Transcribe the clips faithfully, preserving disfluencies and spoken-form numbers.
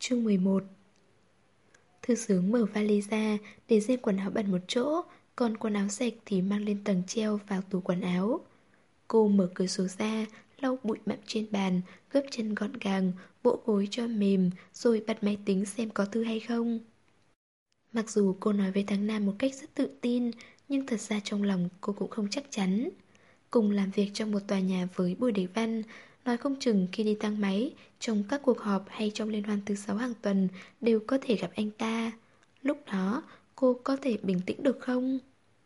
Chương mười một. Thư Sướng mở vali ra, để riêng quần áo bẩn một chỗ, còn quần áo sạch thì mang lên tầng treo vào tủ quần áo. Cô mở cửa sổ ra, lau bụi bặm trên bàn, gấp chân gọn gàng, vỗ gối cho mềm, rồi bật máy tính xem có thư hay không. Mặc dù cô nói với thằng Nam một cách rất tự tin, nhưng thật ra trong lòng cô cũng không chắc chắn. Cùng làm việc trong một tòa nhà với Bùi Địch Văn, nói không chừng khi đi thang máy, trong các cuộc họp hay trong liên hoan thứ sáu hàng tuần đều có thể gặp anh ta. Lúc đó, cô có thể bình tĩnh được không?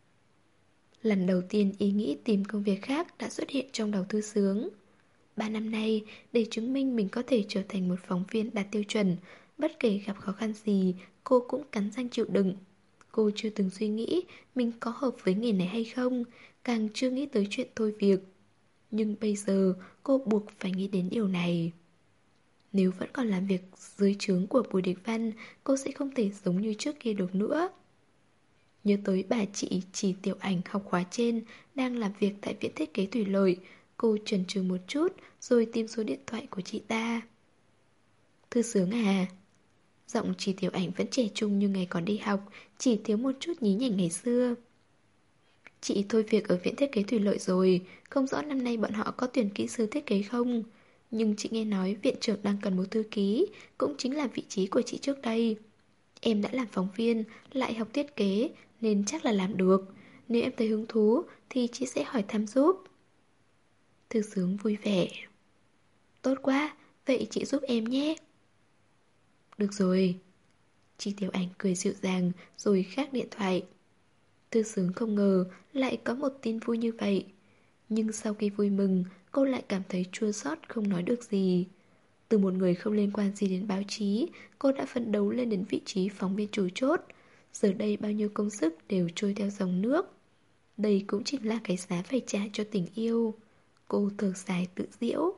Lần đầu tiên ý nghĩ tìm công việc khác đã xuất hiện trong đầu Thư Sướng. Ba năm nay, để chứng minh mình có thể trở thành một phóng viên đạt tiêu chuẩn, bất kể gặp khó khăn gì, cô cũng cắn răng chịu đựng. Cô chưa từng suy nghĩ mình có hợp với nghề này hay không, càng chưa nghĩ tới chuyện thôi việc. Nhưng bây giờ cô buộc phải nghĩ đến điều này. Nếu vẫn còn làm việc dưới trướng của Bùi Địch Văn, cô sẽ không thể giống như trước kia được nữa. Nhớ tới bà chị Chỉ Tiểu Ảnh học khóa trên đang làm việc tại viện thiết kế thủy lợi, cô chần chừ một chút rồi tìm số điện thoại của chị ta. Thư Sướng à? Giọng Chỉ Tiểu Ảnh vẫn trẻ trung như ngày còn đi học, chỉ thiếu một chút nhí nhảnh ngày xưa. Chị thôi việc ở viện thiết kế thủy lợi rồi, không rõ năm nay bọn họ có tuyển kỹ sư thiết kế không. Nhưng chị nghe nói viện trưởng đang cần một thư ký, cũng chính là vị trí của chị trước đây. Em đã làm phóng viên, lại học thiết kế, nên chắc là làm được. Nếu em thấy hứng thú, thì chị sẽ hỏi thăm giúp. Thư Sướng vui vẻ. Tốt quá, vậy chị giúp em nhé. Được rồi. Chị Tiểu Ảnh cười dịu dàng rồi gác điện thoại. Thư Sướng không ngờ lại có một tin vui như vậy. Nhưng sau khi vui mừng, cô lại cảm thấy chua xót không nói được gì. Từ một người không liên quan gì đến báo chí, cô đã phấn đấu lên đến vị trí phóng viên chủ chốt. Giờ đây bao nhiêu công sức đều trôi theo dòng nước. Đây cũng chính là cái giá phải trả cho tình yêu. Cô thở dài tự giễu.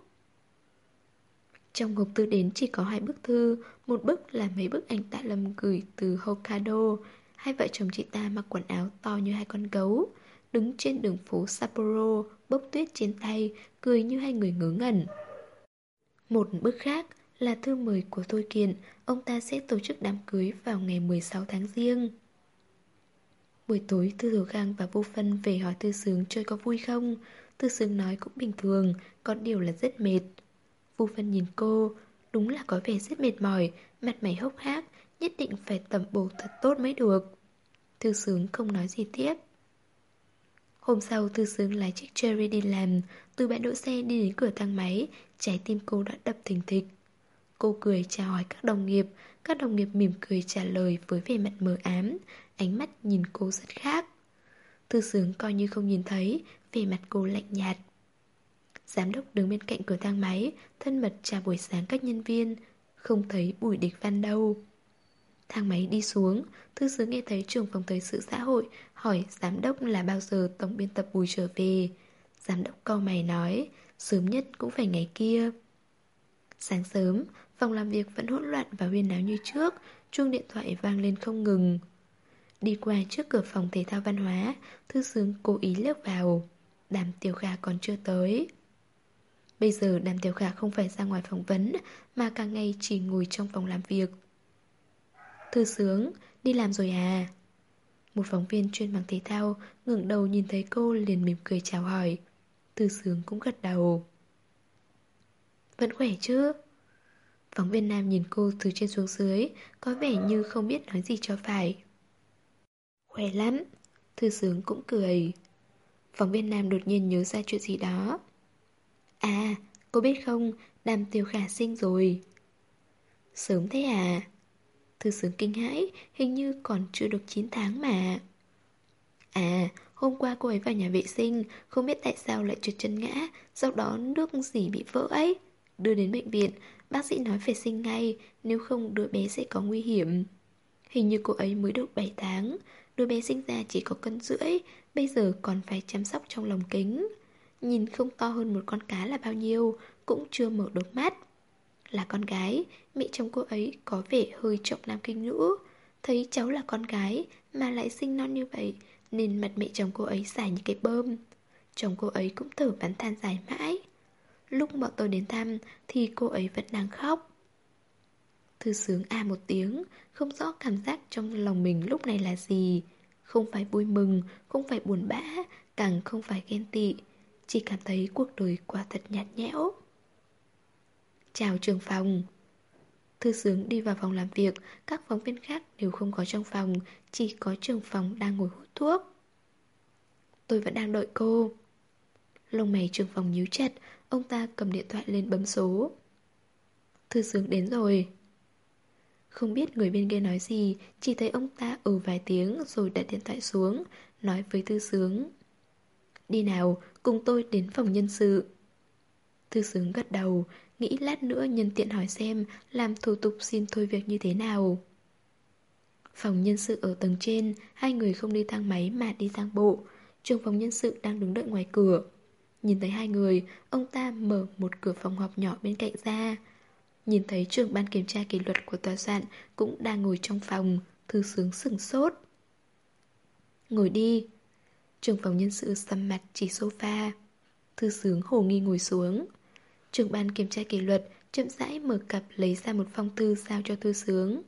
Trong hộp thư đến chỉ có hai bức thư. Một bức là mấy bức ảnh Tạ Lâm gửi từ Hokkaido. Hai vợ chồng chị ta mặc quần áo to như hai con gấu, đứng trên đường phố Sapporo, bốc tuyết trên tay, cười như hai người ngớ ngẩn. Một bức khác là thư mời của Thôi Kiện. Ông ta sẽ tổ chức đám cưới vào ngày mười sáu tháng Giêng. Buổi tối Thư Hiểu Khang và Vô Phân về hỏi Thư Sướng chơi có vui không. Thư Sướng nói cũng bình thường, có điều là rất mệt. Vô Phân nhìn cô, đúng là có vẻ rất mệt mỏi, mặt mày hốc hác, nhất định phải tẩm bổ thật tốt mới được. Thư Sướng không nói gì tiếp. Hôm sau Thư Sướng lái chiếc Cherry đi làm. Từ bãi đỗ xe đi đến cửa thang máy, trái tim cô đã đập thình thịch. Cô cười chào hỏi các đồng nghiệp. Các đồng nghiệp mỉm cười trả lời với vẻ mặt mờ ám. Ánh mắt nhìn cô rất khác. Thư Sướng coi như không nhìn thấy, vẻ mặt cô lạnh nhạt. Giám đốc đứng bên cạnh cửa thang máy, thân mật chào buổi sáng các nhân viên. Không thấy Bùi Địch Văn đâu. Thang máy đi xuống, Thư Sướng nghe thấy trưởng phòng thời sự xã hội hỏi giám đốc là bao giờ tổng biên tập Bùi trở về. Giám đốc cau mày nói, sớm nhất cũng phải ngày kia. Sáng sớm, phòng làm việc vẫn hỗn loạn và huyên náo như trước, chuông điện thoại vang lên không ngừng. Đi qua trước cửa phòng thể thao văn hóa, Thư Sướng cố ý lướt vào. Đàm Tiểu Khả còn chưa tới. Bây giờ Đàm Tiểu Khả không phải ra ngoài phỏng vấn, mà cả ngày chỉ ngồi trong phòng làm việc. Thư Sướng, đi làm rồi à? Một phóng viên chuyên mảng thể thao ngẩng đầu nhìn thấy cô liền mỉm cười chào hỏi. Thư Sướng cũng gật đầu. Vẫn khỏe chứ? Phóng viên nam nhìn cô từ trên xuống dưới, có vẻ như không biết nói gì cho phải. Khỏe lắm. Thư Sướng cũng cười. Phóng viên nam đột nhiên nhớ ra chuyện gì đó. À, cô biết không, Đàm Tiểu Khả sinh rồi. Sớm thế à? Thư Sướng kinh hãi, hình như còn chưa được chín tháng mà. À, hôm qua cô ấy vào nhà vệ sinh, không biết tại sao lại trượt chân ngã, sau đó nước dỉ bị vỡ ấy. Đưa đến bệnh viện, bác sĩ nói phải sinh ngay, nếu không đứa bé sẽ có nguy hiểm. Hình như cô ấy mới được bảy tháng, đứa bé sinh ra chỉ có cân rưỡi, bây giờ còn phải chăm sóc trong lồng kính. Nhìn không to hơn một con cá là bao nhiêu, cũng chưa mở được mắt. Là con gái, mẹ chồng cô ấy có vẻ hơi trọng nam khinh nữ. Thấy cháu là con gái mà lại sinh non như vậy, nên mặt mẹ chồng cô ấy dài như cái bơm. Chồng cô ấy cũng thở bắn than dài mãi. Lúc bọn tôi đến thăm thì cô ấy vẫn đang khóc. Thư sướng à một tiếng, không rõ cảm giác trong lòng mình lúc này là gì. Không phải vui mừng, không phải buồn bã, càng không phải ghen tị. Chỉ cảm thấy cuộc đời quả thật nhạt nhẽo. Chào trưởng phòng. Thư sướng đi vào phòng làm việc, các phóng viên khác đều không có trong phòng, chỉ có trưởng phòng đang ngồi hút thuốc. Tôi vẫn đang đợi cô. Lông mày trưởng phòng nhíu chặt, ông ta cầm điện thoại lên bấm số. Thư sướng đến rồi. Không biết người bên kia nói gì, chỉ thấy ông ta ừ vài tiếng rồi đặt điện thoại xuống, nói với Thư sướng. Đi nào, cùng tôi đến phòng nhân sự. Thư sướng gật đầu, nghĩ lát nữa nhân tiện hỏi xem làm thủ tục xin thôi việc như thế nào. Phòng nhân sự ở tầng trên, hai người không đi thang máy mà đi thang bộ. Trưởng phòng nhân sự đang đứng đợi ngoài cửa. Nhìn thấy hai người, ông ta mở một cửa phòng họp nhỏ bên cạnh ra. Nhìn thấy trưởng ban kiểm tra kỷ luật của tòa soạn cũng đang ngồi trong phòng, Thư sướng sửng sốt. Ngồi đi. Trưởng phòng nhân sự sầm mặt chỉ sofa. Thư sướng hồ nghi ngồi xuống. Trưởng ban kiểm tra kỷ luật chậm rãi mở cặp lấy ra một phong thư giao cho Thư sướng.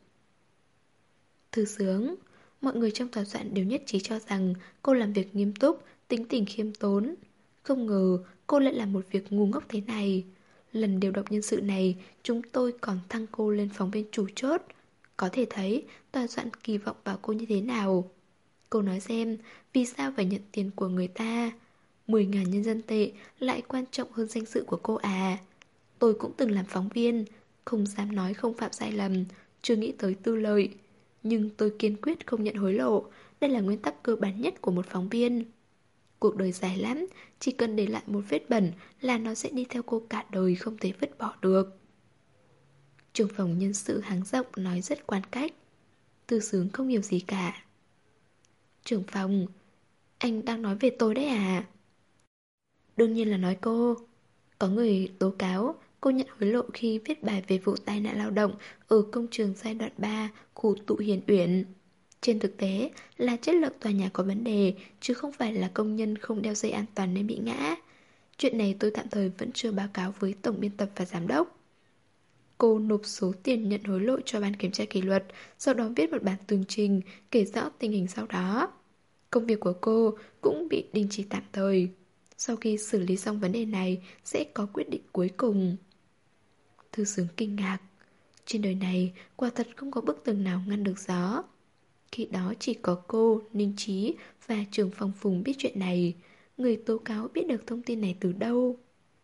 Thư sướng, mọi người trong tòa soạn đều nhất trí cho rằng cô làm việc nghiêm túc, tính tình khiêm tốn. Không ngờ cô lại làm một việc ngu ngốc thế này. Lần điều động nhân sự này, chúng tôi còn thăng cô lên phóng viên chủ chốt. Có thể thấy tòa soạn kỳ vọng vào cô như thế nào. Cô nói xem, vì sao phải nhận tiền của người ta? Mười ngàn nhân dân tệ lại quan trọng hơn danh dự của cô à? Tôi cũng từng làm phóng viên, không dám nói không phạm sai lầm, chưa nghĩ tới tư lợi. Nhưng tôi kiên quyết không nhận hối lộ. Đây là nguyên tắc cơ bản nhất của một phóng viên. Cuộc đời dài lắm, chỉ cần để lại một vết bẩn là nó sẽ đi theo cô cả đời, không thể vứt bỏ được. Trưởng phòng nhân sự háng rộng nói rất quan cách. Thư sướng không hiểu gì cả. Trưởng phòng, anh đang nói về tôi đấy à? Đương nhiên là nói cô. Có người tố cáo cô nhận hối lộ khi viết bài về vụ tai nạn lao động ở công trường giai đoạn ba, khu tụ Hiền Uyển. Trên thực tế là chất lượng tòa nhà có vấn đề, chứ không phải là công nhân không đeo dây an toàn nên bị ngã. Chuyện này tôi tạm thời vẫn chưa báo cáo với tổng biên tập và giám đốc. Cô nộp số tiền nhận hối lộ cho ban kiểm tra kỷ luật, sau đó viết một bản tường trình kể rõ tình hình sau đó. Công việc của cô cũng bị đình chỉ tạm thời. Sau khi xử lý xong vấn đề này sẽ có quyết định cuối cùng. Thư sướng kinh ngạc. Trên đời này quả thật không có bức tường nào ngăn được gió. Khi đó chỉ có cô, Ninh Trí và trưởng phòng Phùng biết chuyện này. Người tố cáo biết được thông tin này từ đâu?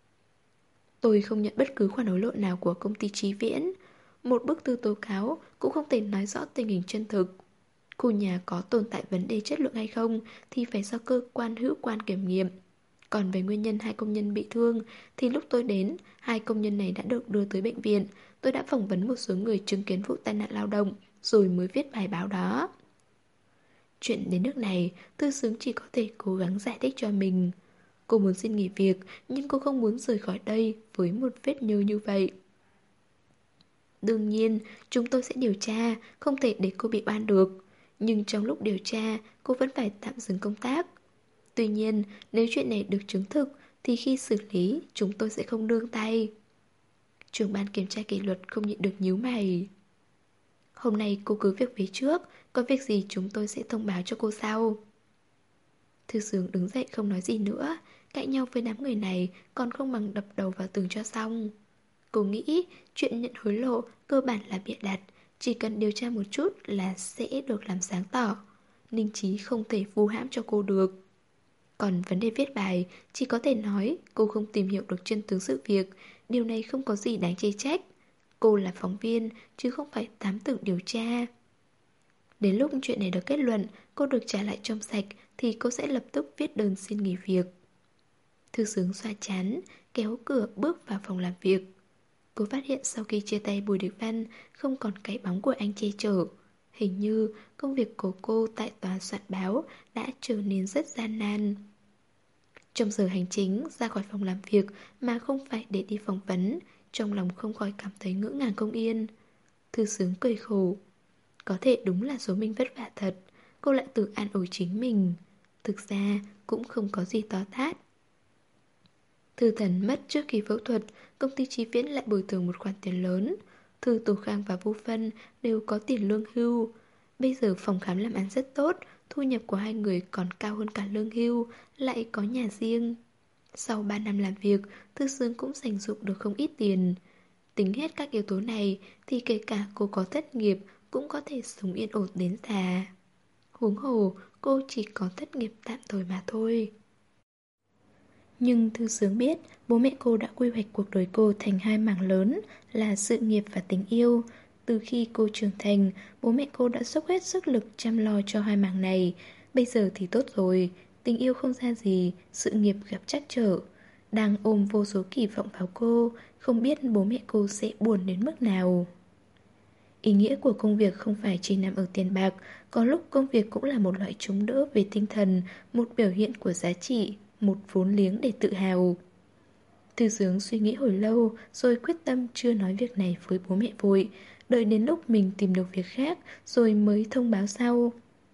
Tôi không nhận bất cứ khoản hối lộ nào của công ty Chí Viễn. Một bức thư tố cáo cũng không thể nói rõ tình hình chân thực. Khu nhà có tồn tại vấn đề chất lượng hay không thì phải do cơ quan hữu quan kiểm nghiệm. Còn về nguyên nhân hai công nhân bị thương thì lúc tôi đến, hai công nhân này đã được đưa tới bệnh viện. Tôi đã phỏng vấn một số người chứng kiến vụ tai nạn lao động rồi mới viết bài báo đó. Chuyện đến nước này, Thư sướng chỉ có thể cố gắng giải thích cho mình. Cô muốn xin nghỉ việc, nhưng cô không muốn rời khỏi đây với một vết nhơ như vậy. Đương nhiên, chúng tôi sẽ điều tra, không thể để cô bị oan được. Nhưng trong lúc điều tra, cô vẫn phải tạm dừng công tác. Tuy nhiên, nếu chuyện này được chứng thực, thì khi xử lý, chúng tôi sẽ không nương tay. Trưởng ban kiểm tra kỷ luật không nhịn được nhíu mày. Hôm nay cô cứ việc phía trước, có việc gì chúng tôi sẽ thông báo cho cô sau. Thư sướng đứng dậy không nói gì nữa. Cãi nhau với đám người này còn không bằng đập đầu vào tường cho xong. Cô nghĩ chuyện nhận hối lộ cơ bản là bịa đặt, chỉ cần điều tra một chút là sẽ được làm sáng tỏ. Ninh Trí không thể vu hãm cho cô được. Còn vấn đề viết bài, chỉ có thể nói cô không tìm hiểu được chân tướng sự việc. Điều này không có gì đáng chê trách. Cô là phóng viên chứ không phải thám tử điều tra. Đến lúc chuyện này được kết luận, cô được trả lại trong sạch thì cô sẽ lập tức viết đơn xin nghỉ việc. Thư sướng xoa chán, kéo cửa bước vào phòng làm việc. Cô phát hiện sau khi chia tay Bùi Đức Văn không còn cái bóng của anh che chở. Hình như công việc của cô tại tòa soạn báo đã trở nên rất gian nan. Trong giờ hành chính ra khỏi phòng làm việc mà không phải để đi phỏng vấn, trong lòng không khỏi cảm thấy ngỡ ngàng không yên. Thư sướng cười khổ. Có thể đúng là số mình vất vả thật. Cô lại tự an ủi chính mình. Thực ra cũng không có gì to tát. Thư thần mất trước khi phẫu thuật, công ty Chí Viễn lại bồi thường một khoản tiền lớn. Thư Tú Khang và Vu Phân đều có tiền lương hưu. Bây giờ phòng khám làm ăn rất tốt, thu nhập của hai người còn cao hơn cả lương hưu, lại có nhà riêng. Sau ba năm làm việc, Thư Sướng cũng dành dụm được không ít tiền. Tính hết các yếu tố này thì kể cả cô có thất nghiệp cũng có thể sống yên ổn đến già. Huống hồ, cô chỉ có thất nghiệp tạm thời mà thôi. Nhưng Thư Sướng biết bố mẹ cô đã quy hoạch cuộc đời cô thành hai mảng lớn là sự nghiệp và tình yêu. Từ khi cô trưởng thành, bố mẹ cô đã dốc hết sức lực chăm lo cho hai mảng này. Bây giờ thì tốt rồi, tình yêu không ra gì, sự nghiệp gặp trắc trở. Đang ôm vô số kỳ vọng vào cô, không biết bố mẹ cô sẽ buồn đến mức nào. Ý nghĩa của công việc không phải chỉ nằm ở tiền bạc, có lúc công việc cũng là một loại chống đỡ về tinh thần, một biểu hiện của giá trị, một vốn liếng để tự hào. Thư Sướng suy nghĩ hồi lâu rồi quyết tâm chưa nói việc này với bố mẹ vội, đợi đến lúc mình tìm được việc khác rồi mới thông báo sau.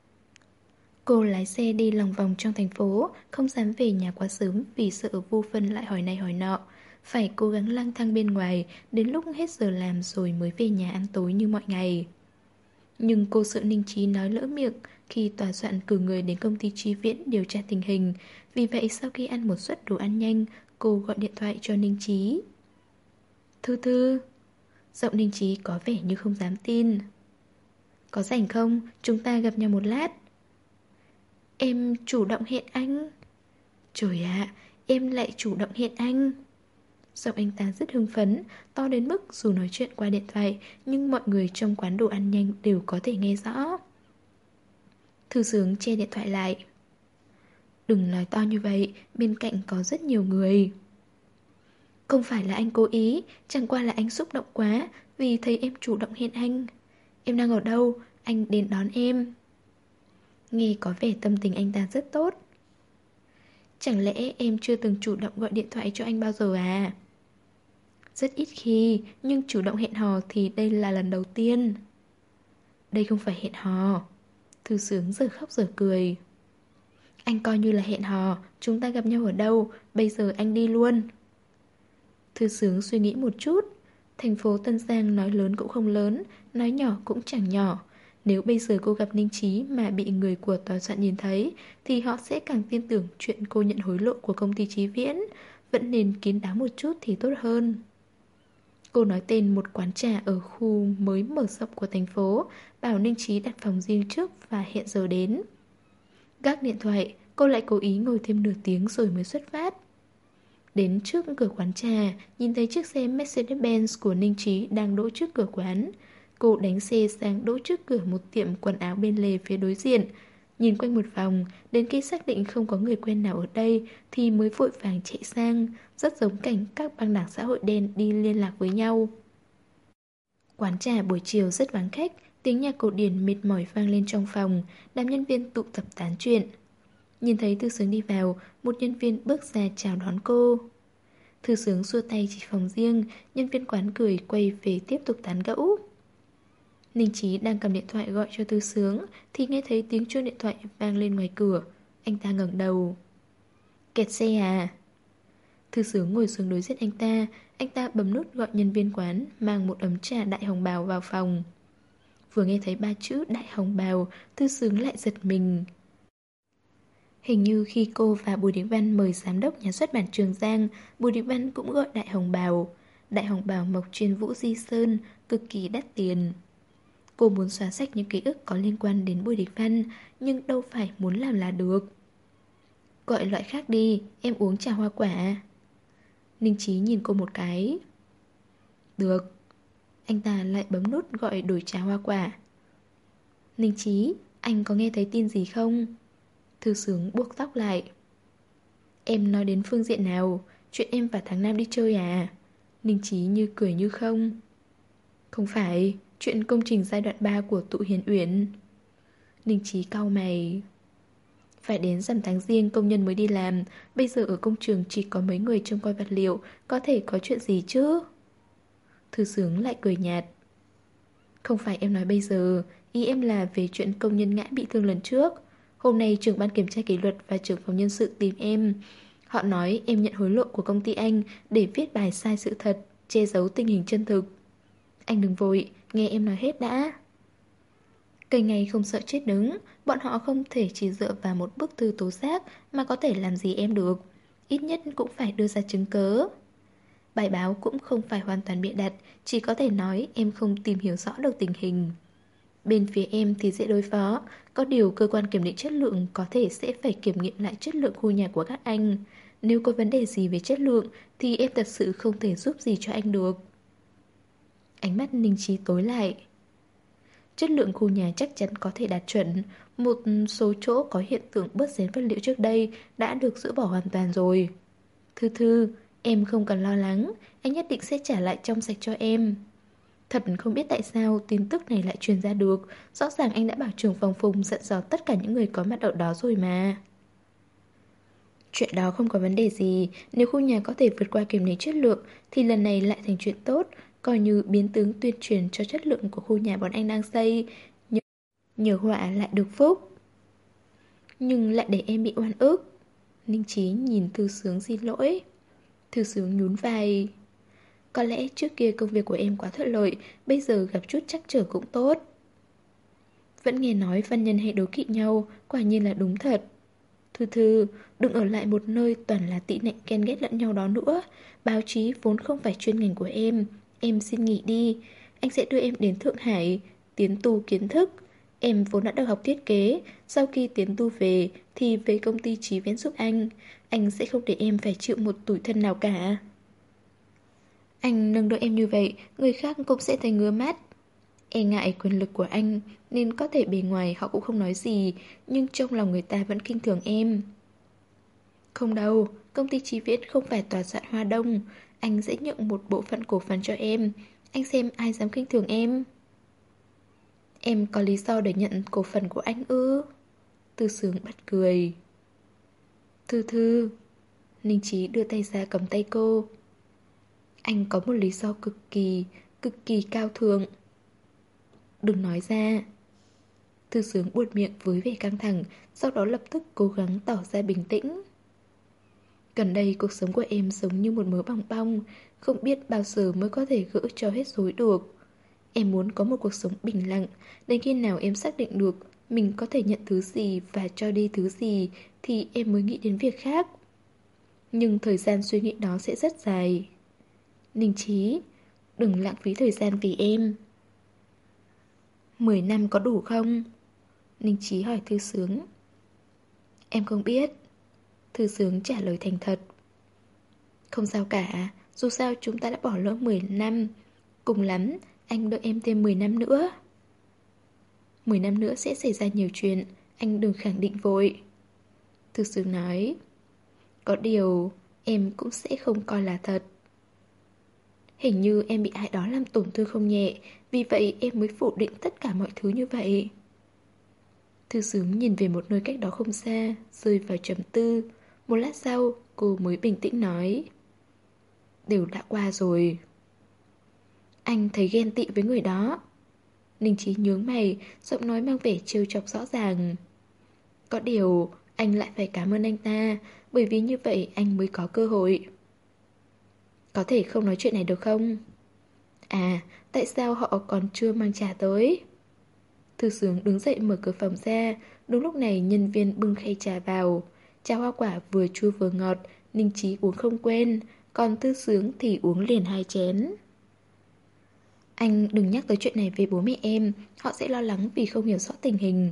Cô lái xe đi lòng vòng trong thành phố, không dám về nhà quá sớm vì sợ Vu Phân lại hỏi này hỏi nọ. Phải cố gắng lang thang bên ngoài, đến lúc hết giờ làm rồi mới về nhà ăn tối như mọi ngày. Nhưng cô sợ Ninh Chí nói lỡ miệng khi tòa soạn cử người đến công ty Tri Viễn điều tra tình hình. Vì vậy sau khi ăn một suất đồ ăn nhanh, cô gọi điện thoại cho Ninh Chí. Thư Thư. Giọng Ninh Chí có vẻ như không dám tin. Có rảnh không? Chúng ta gặp nhau một lát. Em chủ động hẹn anh. Trời ạ, em lại chủ động hẹn anh. Giọng anh ta rất hưng phấn, to đến mức dù nói chuyện qua điện thoại nhưng mọi người trong quán đồ ăn nhanh đều có thể nghe rõ. Thư Sướng che điện thoại lại. Đừng nói to như vậy, bên cạnh có rất nhiều người. Không phải là anh cố ý, chẳng qua là anh xúc động quá vì thấy em chủ động hẹn anh. Em đang ở đâu? Anh đến đón em. Nghe có vẻ tâm tình anh ta rất tốt. Chẳng lẽ em chưa từng chủ động gọi điện thoại cho anh bao giờ à? Rất ít khi, nhưng chủ động hẹn hò thì đây là lần đầu tiên. Đây không phải hẹn hò. Thư Sướng giờ khóc giờ cười. Anh coi như là hẹn hò, chúng ta gặp nhau ở đâu, bây giờ anh đi luôn. Thư Sướng suy nghĩ một chút. Thành phố Tân Giang nói lớn cũng không lớn, nói nhỏ cũng chẳng nhỏ. Nếu bây giờ cô gặp Ninh Chí mà bị người của tòa soạn nhìn thấy thì họ sẽ càng tin tưởng chuyện cô nhận hối lộ của công ty Chí Viễn. Vẫn nên kín đáo một chút thì tốt hơn. Cô nói tên một quán trà ở khu mới mở rộng của thành phố, bảo Ninh Chí đặt phòng riêng trước và hẹn giờ đến. Gác điện thoại, cô lại cố ý ngồi thêm nửa tiếng rồi mới xuất phát. Đến trước cửa quán trà, nhìn thấy chiếc xe Mercedes-Benz của Ninh Chí đang đỗ trước cửa quán. Cô đánh xe sang đỗ trước cửa một tiệm quần áo bên lề phía đối diện. Nhìn quanh một vòng, đến khi xác định không có người quen nào ở đây thì mới vội vàng chạy sang, rất giống cảnh các băng đảng xã hội đen đi liên lạc với nhau. Quán trà buổi chiều rất vắng khách, tiếng nhạc cổ điển mệt mỏi vang lên trong phòng, đám nhân viên tụ tập tán chuyện. Nhìn thấy Thư Sướng đi vào, một nhân viên bước ra chào đón cô. Thư Sướng xua tay chỉ phòng riêng, nhân viên quán cười quay về tiếp tục tán gẫu. Ninh Chí đang cầm điện thoại gọi cho Thư Sướng thì nghe thấy tiếng chuông điện thoại vang lên ngoài cửa. Anh ta ngẩng đầu. Kẹt xe à? Thư Sướng ngồi xuống đối diện anh ta. Anh ta bấm nút gọi nhân viên quán mang một ấm trà đại hồng bào vào phòng. Vừa nghe thấy ba chữ đại hồng bào, Thư Sướng lại giật mình. Hình như khi cô và Bùi Đình Văn mời giám đốc nhà xuất bản Trường Giang, Bùi Đình Văn cũng gọi đại hồng bào. Đại hồng bào mộc trên Vũ Di Sơn, cực kỳ đắt tiền. Cô muốn xóa sạch những ký ức có liên quan đến Bùi Đình Văn, nhưng đâu phải muốn làm là được. Gọi loại khác đi, em uống trà hoa quả. Ninh Chí nhìn cô một cái. Được. Anh ta lại bấm nút gọi đổi trà hoa quả. Ninh Chí, anh có nghe thấy tin gì không? Thư Sướng buộc tóc lại. Em nói đến phương diện nào? Chuyện em và thằng Nam đi chơi à? Ninh Chí như cười như không. Không phải, chuyện công trình giai đoạn ba của tụ Hiền Uyển. Ninh Chí cau mày. Phải đến rằm tháng Giêng công nhân mới đi làm, bây giờ ở công trường chỉ có mấy người trông coi vật liệu, có thể có chuyện gì chứ? Thư Sướng lại cười nhạt. Không phải em nói bây giờ, ý em là về chuyện công nhân ngã bị thương lần trước. Hôm nay trưởng ban kiểm tra kỷ luật và trưởng phòng nhân sự tìm em. Họ nói em nhận hối lộ của công ty anh để viết bài sai sự thật, che giấu tình hình chân thực. Anh đừng vội, nghe em nói hết đã. Cây ngày không sợ chết đứng, bọn họ không thể chỉ dựa vào một bức thư tố giác mà có thể làm gì em được. Ít nhất cũng phải đưa ra chứng cớ. Bài báo cũng không phải hoàn toàn bịa đặt, chỉ có thể nói em không tìm hiểu rõ được tình hình. Bên phía em thì dễ đối phó, có điều cơ quan kiểm định chất lượng có thể sẽ phải kiểm nghiệm lại chất lượng khu nhà của các anh. Nếu có vấn đề gì về chất lượng thì em thật sự không thể giúp gì cho anh được. Ánh mắt Ninh Trí tối lại. Chất lượng khu nhà chắc chắn có thể đạt chuẩn. Một số chỗ có hiện tượng bớt xén vật liệu trước đây đã được dỡ bỏ hoàn toàn rồi. Thư Thư, em không cần lo lắng, anh nhất định sẽ trả lại trong sạch cho em. Thật không biết tại sao tin tức này lại truyền ra được. Rõ ràng anh đã bảo trưởng phòng Phùng dặn dò tất cả những người có mặt ở đó rồi mà. Chuyện đó không có vấn đề gì. Nếu khu nhà có thể vượt qua kiểm định chất lượng thì lần này lại thành chuyện tốt, coi như biến tướng tuyên truyền cho chất lượng của khu nhà bọn anh đang xây. Nhờ, nhờ họa lại được phúc. Nhưng lại để em bị oan ức. Ninh Chí nhìn Thư Sướng xin lỗi. Thư Sướng nhún vai. Có lẽ trước kia công việc của em quá thuận lợi, bây giờ gặp chút trắc trở cũng tốt. Vẫn nghe nói văn nhân hay đố kỵ nhau, quả nhiên là đúng thật. Thư Thư, đừng ở lại một nơi toàn là tị nạnh ghen ghét lẫn nhau đó nữa. Báo chí vốn không phải chuyên ngành của em. Em xin nghỉ đi. Anh sẽ đưa em đến Thượng Hải, tiến tu kiến thức. Em vốn đã được học thiết kế. Sau khi tiến tu về thì về công ty Chí Viễn giúp anh. Anh sẽ không để em phải chịu một tủi thân nào cả. Anh nâng đỡ em như vậy, người khác cũng sẽ thấy ngứa mắt. E ngại quyền lực của anh nên có thể bề ngoài họ cũng không nói gì, nhưng trong lòng người ta vẫn khinh thường em. Không đâu, công ty Chí Viễn không phải tòa soạn Hoa Đông. Anh sẽ nhượng một bộ phận cổ phần cho em. Anh xem ai dám khinh thường em. Em có lý do để nhận cổ phần của anh ư? Tư Sướng bật cười. Thư Thư. Ninh Chí đưa tay ra cầm tay cô. Anh có một lý do cực kỳ, cực kỳ cao thượng. Đừng nói ra. Thư Sướng buột miệng với vẻ căng thẳng, sau đó lập tức cố gắng tỏ ra bình tĩnh. Gần đây cuộc sống của em giống như một mớ bong bong, không biết bao giờ mới có thể gỡ cho hết rối được. Em muốn có một cuộc sống bình lặng, đến khi nào em xác định được mình có thể nhận thứ gì và cho đi thứ gì thì em mới nghĩ đến việc khác. Nhưng thời gian suy nghĩ đó sẽ rất dài. Ninh Chí, đừng lãng phí thời gian vì em. Mười năm có đủ không? Ninh Chí hỏi Thư Sướng. Em không biết. Thư Sướng trả lời thành thật. Không sao cả, dù sao chúng ta đã bỏ lỡ mười năm. Cùng lắm, anh đợi em thêm mười năm nữa. Mười năm nữa sẽ xảy ra nhiều chuyện, anh đừng khẳng định vội. Thư Sướng nói. Có điều, em cũng sẽ không coi là thật. Hình như em bị ai đó làm tổn thương không nhẹ, vì vậy em mới phủ định tất cả mọi thứ như vậy. Thư Sướng nhìn về một nơi cách đó không xa, rơi vào trầm tư. Một lát sau, cô mới bình tĩnh nói. Đều đã qua rồi. Anh thấy ghen tị với người đó. Ninh Chí nhướng mày, giọng nói mang vẻ trêu chọc rõ ràng. Có điều, anh lại phải cảm ơn anh ta, bởi vì như vậy anh mới có cơ hội. Có thể không nói chuyện này được không? À, tại sao họ còn chưa mang trà tới? Thư Sướng đứng dậy mở cửa phòng ra. Đúng lúc này nhân viên bưng khay trà vào. Trà hoa quả vừa chua vừa ngọt, Ninh Chí uống không quên, còn Thư Sướng thì uống liền hai chén. Anh đừng nhắc tới chuyện này với bố mẹ em, họ sẽ lo lắng vì không hiểu rõ tình hình.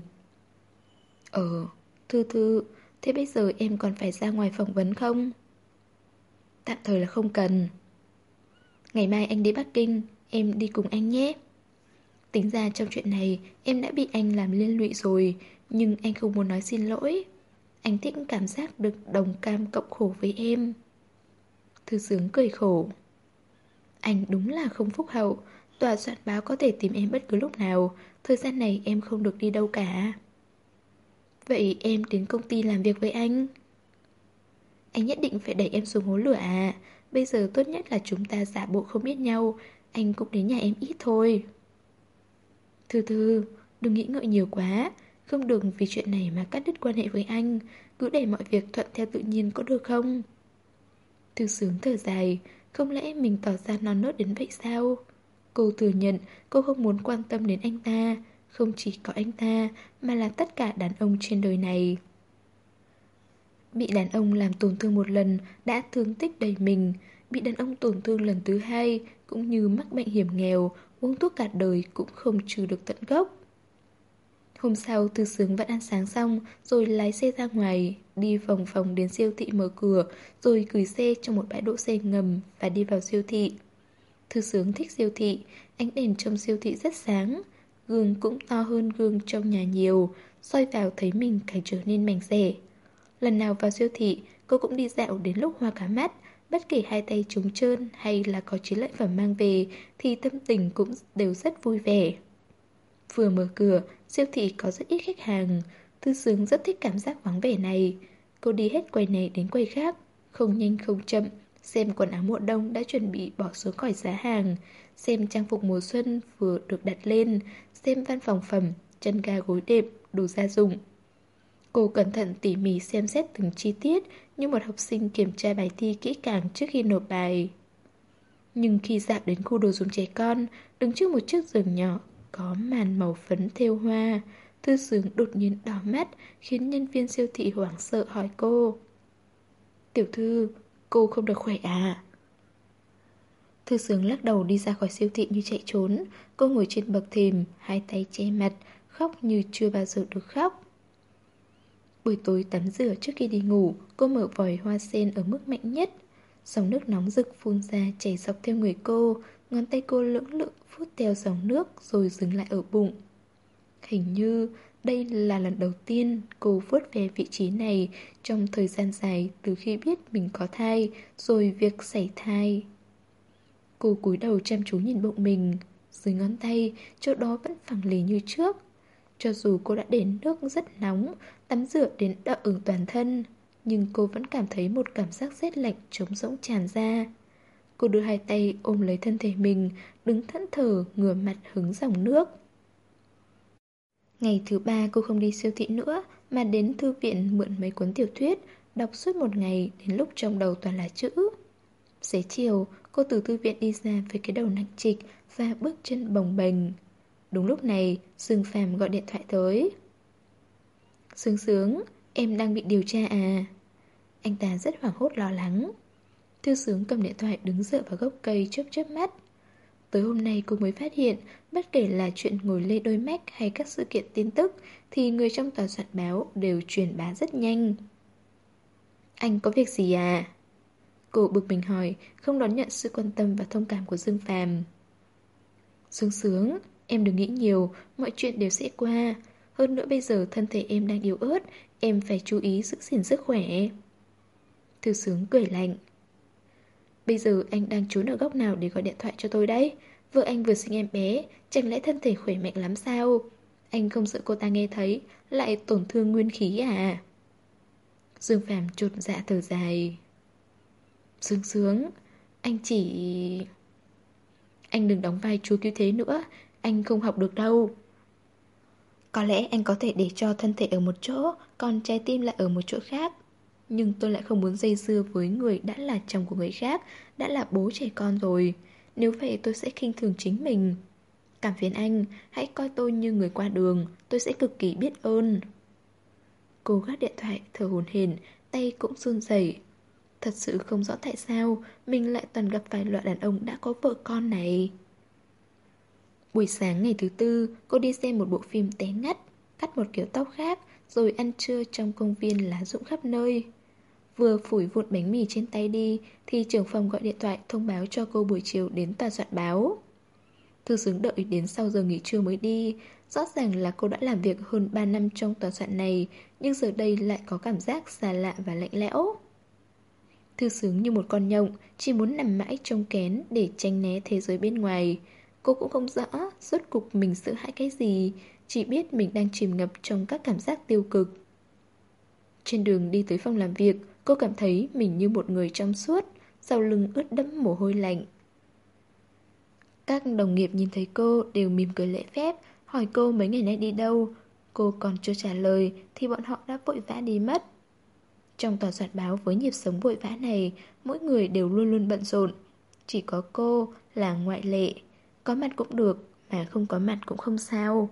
Ờ, Thư Thư, thế bây giờ em còn phải ra ngoài phỏng vấn không? Tạm thời là không cần. Ngày mai anh đi Bắc Kinh, em đi cùng anh nhé. Tính ra trong chuyện này em đã bị anh làm liên lụy rồi, nhưng anh không muốn nói xin lỗi. Anh thích cảm giác được đồng cam cộng khổ với em. Thư Sướng cười khổ. Anh đúng là không phúc hậu. Tòa soạn báo có thể tìm em bất cứ lúc nào. Thời gian này em không được đi đâu cả. Vậy em đến công ty làm việc với anh? Anh nhất định phải đẩy em xuống hố lửa à? Bây giờ tốt nhất là chúng ta giả bộ không biết nhau. Anh cũng đến nhà em ít thôi. Thư Thư, đừng nghĩ ngợi nhiều quá. Không được vì chuyện này mà cắt đứt quan hệ với anh. Cứ để mọi việc thuận theo tự nhiên có được không? Thư Sướng thở dài. Không lẽ mình tỏ ra non nớt đến vậy sao? Cô thừa nhận cô không muốn quan tâm đến anh ta. Không chỉ có anh ta, mà là tất cả đàn ông trên đời này. Bị đàn ông làm tổn thương một lần đã thương tích đầy mình. Bị đàn ông tổn thương lần thứ hai, cũng như mắc bệnh hiểm nghèo, uống thuốc cả đời cũng không trừ được tận gốc. Hôm sau, Thư Sướng vẫn ăn sáng xong, rồi lái xe ra ngoài, đi vòng vòng đến siêu thị mở cửa, rồi gửi xe trong một bãi đỗ xe ngầm và đi vào siêu thị. Thư Sướng thích siêu thị, ánh đèn trong siêu thị rất sáng, gương cũng to hơn gương trong nhà nhiều, soi vào thấy mình càng trở nên mảnh dẻ. Lần nào vào siêu thị, cô cũng đi dạo đến lúc hoa cả mắt, bất kể hai tay trống trơn hay là có chiến lợi phẩm mang về thì tâm tình cũng đều rất vui vẻ. Vừa mở cửa, siêu thị có rất ít khách hàng. Thư Sướng rất thích cảm giác vắng vẻ này. Cô đi hết quầy này đến quầy khác, không nhanh không chậm, xem quần áo mùa đông đã chuẩn bị bỏ xuống còi giá hàng, xem trang phục mùa xuân vừa được đặt lên, xem văn phòng phẩm, chăn ga gối đệm, đồ gia dụng. Cô cẩn thận tỉ mỉ xem xét từng chi tiết như một học sinh kiểm tra bài thi kỹ càng trước khi nộp bài. Nhưng khi dạo đến khu đồ dùng trẻ con, đứng trước một chiếc giường nhỏ có màn màu phấn thêu hoa, Thư Sướng đột nhiên đỏ mắt, khiến nhân viên siêu thị hoảng sợ hỏi cô: "Tiểu thư, cô không được khỏe à?" Thư Sướng lắc đầu đi ra khỏi siêu thị như chạy trốn. Cô ngồi trên bậc thềm, hai tay che mặt, khóc như chưa bao giờ được khóc. Buổi tối tắm rửa trước khi đi ngủ, cô mở vòi hoa sen ở mức mạnh nhất. Dòng nước nóng rực phun ra chảy dọc theo người cô, ngón tay cô lưỡng lự vuốt theo dòng nước rồi dừng lại ở bụng. Hình như đây là lần đầu tiên cô vuốt về vị trí này trong thời gian dài từ khi biết mình có thai, rồi việc sảy thai. Cô cúi đầu chăm chú nhìn bụng mình, dưới ngón tay, chỗ đó vẫn phẳng lì như trước. Cho dù cô đã để nước rất nóng, tắm rửa đến đỏ ửng toàn thân, nhưng cô vẫn cảm thấy một cảm giác rét lạnh trống rỗng tràn ra. Cô đưa hai tay ôm lấy thân thể mình, đứng thẫn thờ, ngửa mặt hứng dòng nước. Ngày thứ ba cô không đi siêu thị nữa, mà đến thư viện mượn mấy cuốn tiểu thuyết, đọc suốt một ngày đến lúc trong đầu toàn là chữ. Xế chiều, cô từ thư viện đi ra với cái đầu nặng trịch và bước chân bồng bềnh. Đúng lúc này, Dương Phàm gọi điện thoại tới. "Sướng Sướng, em đang bị điều tra à?" Anh ta rất hoảng hốt lo lắng. Thư Sướng cầm điện thoại đứng dựa vào gốc cây chớp chớp mắt. Tới hôm nay cô mới phát hiện, bất kể là chuyện ngồi lê đôi mách hay các sự kiện tin tức, thì người trong tòa soạn báo đều truyền bá rất nhanh. "Anh có việc gì à?" Cô bực mình hỏi, không đón nhận sự quan tâm và thông cảm của Dương Phàm. "Sướng Sướng, em đừng nghĩ nhiều, mọi chuyện đều sẽ qua. Hơn nữa bây giờ thân thể em đang yếu ớt, em phải chú ý giữ gìn sức khỏe." Thư Sướng cười lạnh. "Bây giờ anh đang trốn ở góc nào để gọi điện thoại cho tôi đấy? Vợ anh vừa sinh em bé, chẳng lẽ thân thể khỏe mạnh lắm sao? Anh không sợ cô ta nghe thấy, lại tổn thương nguyên khí à?" Dương Phàm chột dạ thở dài. "Sướng Sướng, anh chỉ... Anh đừng đóng vai chúa cứu thế nữa, anh không học được đâu. Có lẽ anh có thể để cho thân thể ở một chỗ, còn trái tim lại ở một chỗ khác. Nhưng tôi lại không muốn dây dưa với người đã là chồng của người khác, đã là bố trẻ con rồi. Nếu vậy tôi sẽ khinh thường chính mình. Cảm phiền anh, hãy coi tôi như người qua đường, tôi sẽ cực kỳ biết ơn." Cô gác điện thoại, thở hổn hển, tay cũng run rẩy. Thật sự không rõ tại sao mình lại toàn gặp phải loại đàn ông đã có vợ con này. Buổi sáng ngày thứ tư, cô đi xem một bộ phim té ngắt, cắt một kiểu tóc khác, rồi ăn trưa trong công viên lá rụng khắp nơi. Vừa phủi vụn bánh mì trên tay đi, thì trưởng phòng gọi điện thoại thông báo cho cô buổi chiều đến tòa soạn báo. Thư Sướng đợi đến sau giờ nghỉ trưa mới đi. Rõ ràng là cô đã làm việc hơn ba năm trong tòa soạn này, nhưng giờ đây lại có cảm giác xa lạ và lạnh lẽo. Thư Sướng như một con nhộng, chỉ muốn nằm mãi trong kén để tránh né thế giới bên ngoài. Cô cũng không rõ rốt cuộc mình sợ hãi cái gì, chỉ biết mình đang chìm ngập trong các cảm giác tiêu cực. Trên đường đi tới phòng làm việc, cô cảm thấy mình như một người trong suốt, sau lưng ướt đẫm mồ hôi lạnh. Các đồng nghiệp nhìn thấy cô đều mỉm cười lễ phép, hỏi cô mấy ngày nay đi đâu. Cô còn chưa trả lời thì bọn họ đã vội vã đi mất. Trong tòa soạn báo với nhịp sống vội vã này, mỗi người đều luôn luôn bận rộn. Chỉ có cô là ngoại lệ. Có mặt cũng được, mà không có mặt cũng không sao.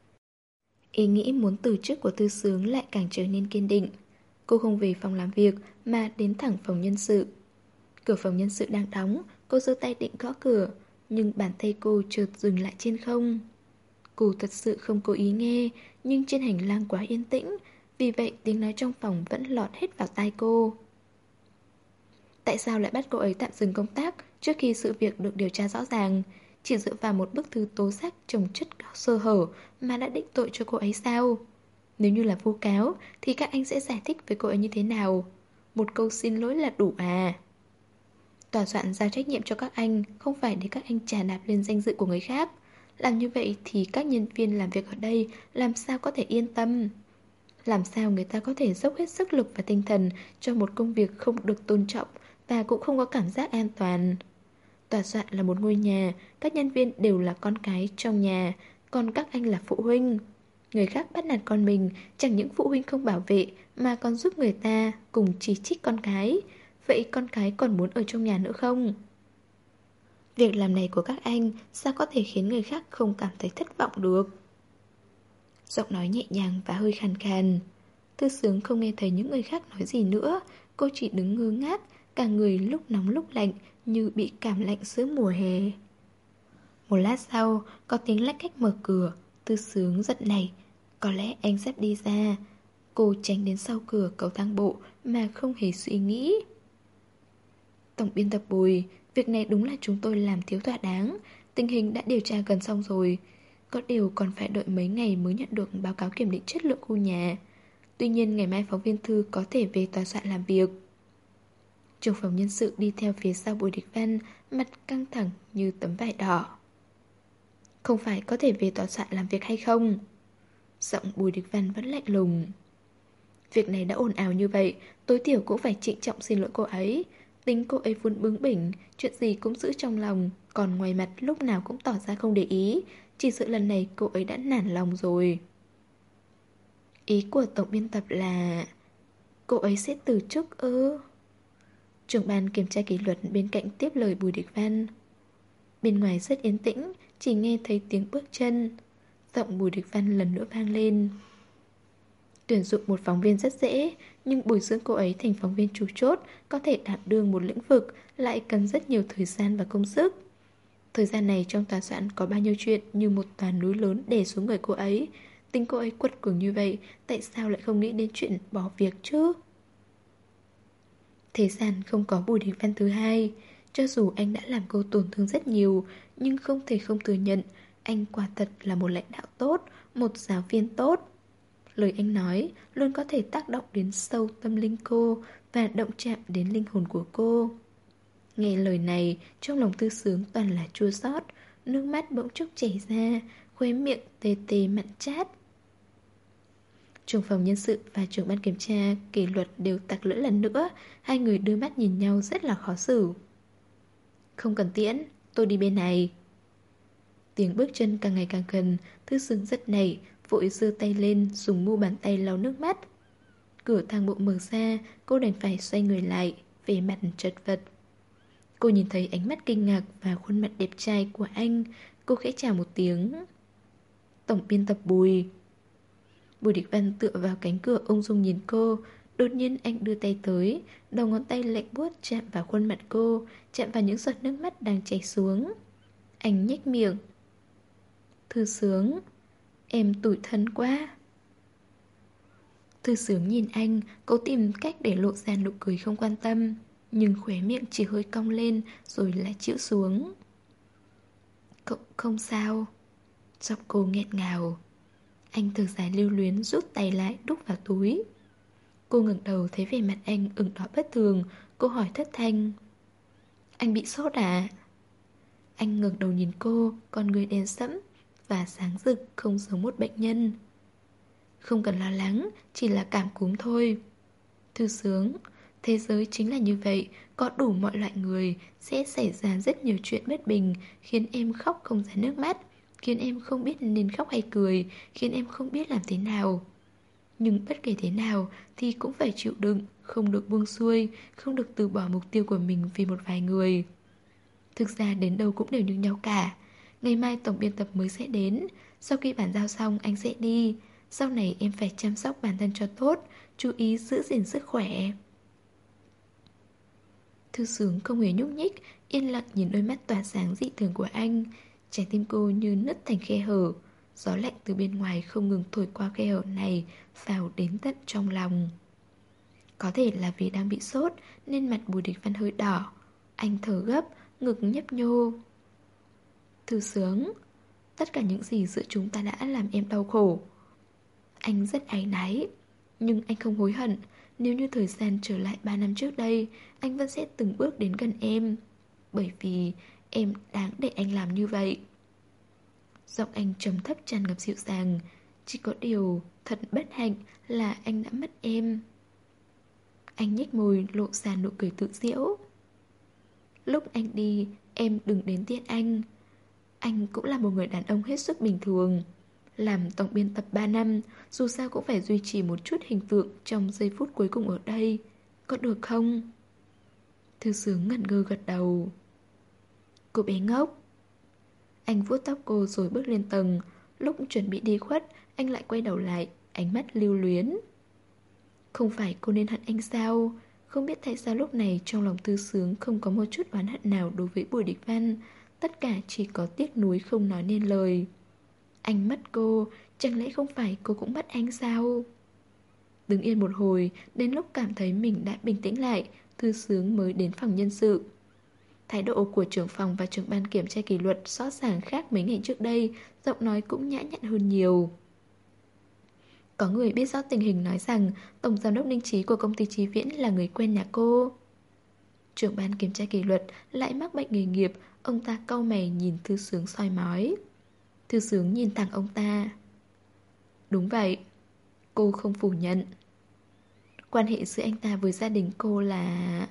Ý nghĩ muốn từ chức của Tư Sướng lại càng trở nên kiên định. Cô không về phòng làm việc mà đến thẳng phòng nhân sự. Cửa phòng nhân sự đang đóng, cô giơ tay định gõ cửa, nhưng bàn tay cô chợt dừng lại trên không. Cô thật sự không cố ý nghe, nhưng trên hành lang quá yên tĩnh, vì vậy tiếng nói trong phòng vẫn lọt hết vào tai cô. Tại sao lại bắt cô ấy tạm dừng công tác trước khi sự việc được điều tra rõ ràng? Chỉ dựa vào một bức thư tố giác chồng chất sơ hở mà đã định tội cho cô ấy sao? Nếu như là vu cáo thì các anh sẽ giải thích với cô ấy như thế nào? Một câu xin lỗi là đủ à? Tòa soạn giao trách nhiệm cho các anh không phải để các anh trà đạp lên danh dự của người khác. Làm như vậy thì các nhân viên làm việc ở đây làm sao có thể yên tâm? Làm sao người ta có thể dốc hết sức lực và tinh thần cho một công việc không được tôn trọng và cũng không có cảm giác an toàn? Tòa soạn là một ngôi nhà, các nhân viên đều là con cái trong nhà, còn các anh là phụ huynh. Người khác bắt nạt con mình, chẳng những phụ huynh không bảo vệ mà còn giúp người ta cùng chỉ trích con cái. Vậy con cái còn muốn ở trong nhà nữa không? Việc làm này của các anh sao có thể khiến người khác không cảm thấy thất vọng được? Giọng nói nhẹ nhàng và hơi khàn khàn. Thư Sướng không nghe thấy những người khác nói gì nữa. Cô chỉ đứng ngơ ngác, cả người lúc nóng lúc lạnh, như bị cảm lạnh giữa mùa hè. Một lát sau, có tiếng lách cách mở cửa. Thư Sướng giận này. Có lẽ anh sắp đi ra. Cô tránh đến sau cửa cầu thang bộ mà không hề suy nghĩ. Tổng biên tập Bùi, việc này đúng là chúng tôi làm thiếu thỏa đáng. Tình hình đã điều tra gần xong rồi. Có điều còn phải đợi mấy ngày mới nhận được báo cáo kiểm định chất lượng khu nhà. Tuy nhiên ngày mai phóng viên Thư có thể về tòa soạn làm việc. Trưởng phòng nhân sự đi theo phía sau Bùi Địch Văn, mặt căng thẳng như tấm vải đỏ. Không phải có thể về tòa soạn làm việc hay không? Giọng Bùi Địch Văn vẫn lạnh lùng. Việc này đã ồn ào như vậy, tối thiểu cũng phải trịnh trọng xin lỗi cô ấy. Tính cô ấy vốn bướng bỉnh, chuyện gì cũng giữ trong lòng, còn ngoài mặt lúc nào cũng tỏ ra không để ý. Chỉ sợ lần này cô ấy đã nản lòng rồi. Ý của tổng biên tập là cô ấy sẽ từ chức ư? Trưởng ban kiểm tra kỷ luật bên cạnh tiếp lời Bùi Địch Văn. Bên ngoài rất yên tĩnh, chỉ nghe thấy tiếng bước chân. Giọng Bùi Địch Văn lần nữa vang lên. Tuyển dụng một phóng viên rất dễ, nhưng bồi dưỡng cô ấy thành phóng viên chủ chốt, có thể đảm đương một lĩnh vực, lại cần rất nhiều thời gian và công sức. Thời gian này trong tòa soạn có bao nhiêu chuyện như một tòa núi lớn đè xuống người cô ấy. Tính cô ấy quật cường như vậy, tại sao lại không nghĩ đến chuyện bỏ việc chứ? Thế gian không có Bùi Địch Văn thứ hai. Cho dù anh đã làm cô tổn thương rất nhiều, nhưng không thể không thừa nhận anh quả thật là một lãnh đạo tốt, một giáo viên tốt. Lời anh nói luôn có thể tác động đến sâu tâm linh cô và động chạm đến linh hồn của cô. Nghe lời này, trong lòng Tư Sướng toàn là chua xót, nước mắt bỗng chốc chảy ra, khóe miệng tê tê mặn chát. Trưởng phòng nhân sự và trưởng ban kiểm tra kỷ luật đều tặc lưỡi lần nữa, hai người đưa mắt nhìn nhau rất là khó xử. Không cần tiễn, tôi đi bên này. Tiếng bước chân càng ngày càng gần, Thư Sướng giật nảy, vội giơ tay lên dùng mu bàn tay lau nước mắt. Cửa thang bộ mở ra, cô đành phải xoay người lại, vẻ mặt chật vật. Cô nhìn thấy ánh mắt kinh ngạc và khuôn mặt đẹp trai của anh. Cô khẽ chào một tiếng. Tổng biên tập Bùi. Bùi Địch Văn tựa vào cánh cửa ung dung nhìn cô. Đột nhiên anh đưa tay tới, đầu ngón tay lạnh buốt chạm vào khuôn mặt cô, chạm vào những giọt nước mắt đang chảy xuống. Anh nhếch miệng. Thư Sướng, em tủi thân quá. Thư Sướng nhìn anh, cố tìm cách để lộ ra nụ cười không quan tâm, nhưng khóe miệng chỉ hơi cong lên rồi lại chịu xuống. Cậu không sao. Giọng cô nghẹn ngào. Anh thở dài lưu luyến rút tay lại đút vào túi. Cô ngẩng đầu thấy vẻ mặt anh ửng đỏ bất thường. Cô hỏi thất thanh. Anh bị sốt à? Anh ngẩng đầu nhìn cô, con người đen sẫm và sáng rực không giống một bệnh nhân. Không cần lo lắng, chỉ là cảm cúm thôi. Thư Sướng, thế giới chính là như vậy, có đủ mọi loại người, sẽ xảy ra rất nhiều chuyện bất bình, khiến em khóc không ra nước mắt, khiến em không biết nên khóc hay cười, khiến em không biết làm thế nào. Nhưng bất kể thế nào thì cũng phải chịu đựng, không được buông xuôi, không được từ bỏ mục tiêu của mình vì một vài người. Thực ra đến đâu cũng đều như nhau cả. Ngày mai tổng biên tập mới sẽ đến. Sau khi bàn giao xong anh sẽ đi. Sau này em phải chăm sóc bản thân cho tốt, chú ý giữ gìn sức khỏe. Thư Sướng không hề nhúc nhích, yên lặng nhìn đôi mắt tỏa sáng dị thường của anh. Trái tim cô như nứt thành khe hở. Gió lạnh từ bên ngoài không ngừng thổi qua khe hở này, vào đến tận trong lòng. Có thể là vì đang bị sốt nên mặt Bùi Địch Văn hơi đỏ. Anh thở gấp, ngực nhấp nhô. Thư Sướng, tất cả những gì giữa chúng ta đã làm em đau khổ. Anh rất áy náy, nhưng anh không hối hận. Nếu như thời gian trở lại ba năm trước đây, anh vẫn sẽ từng bước đến gần em. Bởi vì em đáng để anh làm như vậy. Giọng anh trầm thấp tràn ngập dịu dàng. Chỉ có điều thật bất hạnh là anh đã mất em. Anh nhếch môi lộ ra nụ cười tự giễu. Lúc anh đi, em đừng đến tiễn anh. Anh cũng là một người đàn ông hết sức bình thường. Làm tổng biên tập ba năm, dù sao cũng phải duy trì một chút hình tượng trong giây phút cuối cùng ở đây. Có được không? Thư Sướng ngẩn ngơ gật đầu. Cô bé ngốc. Anh vuốt tóc cô rồi bước lên tầng. Lúc chuẩn bị đi khuất, anh lại quay đầu lại, ánh mắt lưu luyến. Không phải cô nên hận anh sao? Không biết tại sao lúc này trong lòng Thư Sướng không có một chút oán hận nào đối với Bùi Địch Văn. Tất cả chỉ có tiếc nuối không nói nên lời. Anh mất cô, chẳng lẽ không phải cô cũng mất anh sao? Đứng yên một hồi, đến lúc cảm thấy mình đã bình tĩnh lại, Thư Sướng mới đến phòng nhân sự. Thái độ của trưởng phòng và trưởng ban kiểm tra kỷ luật rõ ràng khác mấy ngày trước đây, giọng nói cũng nhã nhặn hơn nhiều. Có người biết rõ tình hình nói rằng tổng giám đốc Ninh Trí của công ty Chí Viễn là người quen nhà cô. Trưởng ban kiểm tra kỷ luật lại mắc bệnh nghề nghiệp, ông ta cau mày nhìn Thư Sướng soi mói. Thư Sướng nhìn thẳng ông ta. Đúng vậy, cô không phủ nhận. Quan hệ giữa anh ta với gia đình cô là...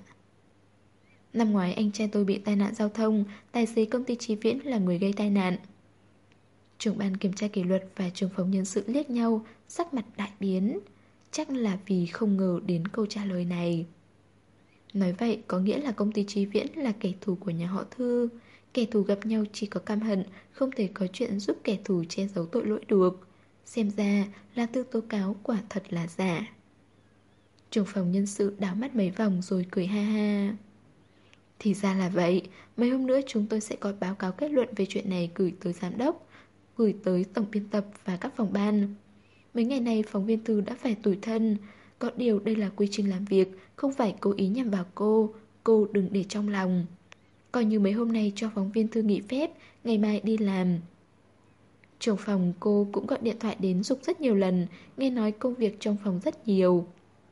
Năm ngoái anh trai tôi bị tai nạn giao thông, tài xế công ty Chí Viễn là người gây tai nạn. Trưởng ban kiểm tra kỷ luật và trưởng phòng nhân sự liếc nhau, sắc mặt đại biến. Chắc là vì không ngờ đến câu trả lời này. Nói vậy có nghĩa là công ty Chí Viễn là kẻ thù của nhà họ Thư. Kẻ thù gặp nhau chỉ có căm hận, không thể có chuyện giúp kẻ thù che giấu tội lỗi được. Xem ra là thư tố cáo quả thật là giả. Trưởng phòng nhân sự đảo mắt mấy vòng rồi cười ha ha. Thì ra là vậy, mấy hôm nữa chúng tôi sẽ có báo cáo kết luận về chuyện này gửi tới giám đốc, gửi tới tổng biên tập và các phòng ban. Mấy ngày này phóng viên Thư đã phải tủi thân. Có điều đây là quy trình làm việc, không phải cố ý nhằm vào cô. Cô đừng để trong lòng. Coi như mấy hôm nay cho phóng viên Thư nghỉ phép, ngày mai đi làm. Trưởng phòng cô cũng gọi điện thoại đến giục rất nhiều lần, nghe nói công việc trong phòng rất nhiều.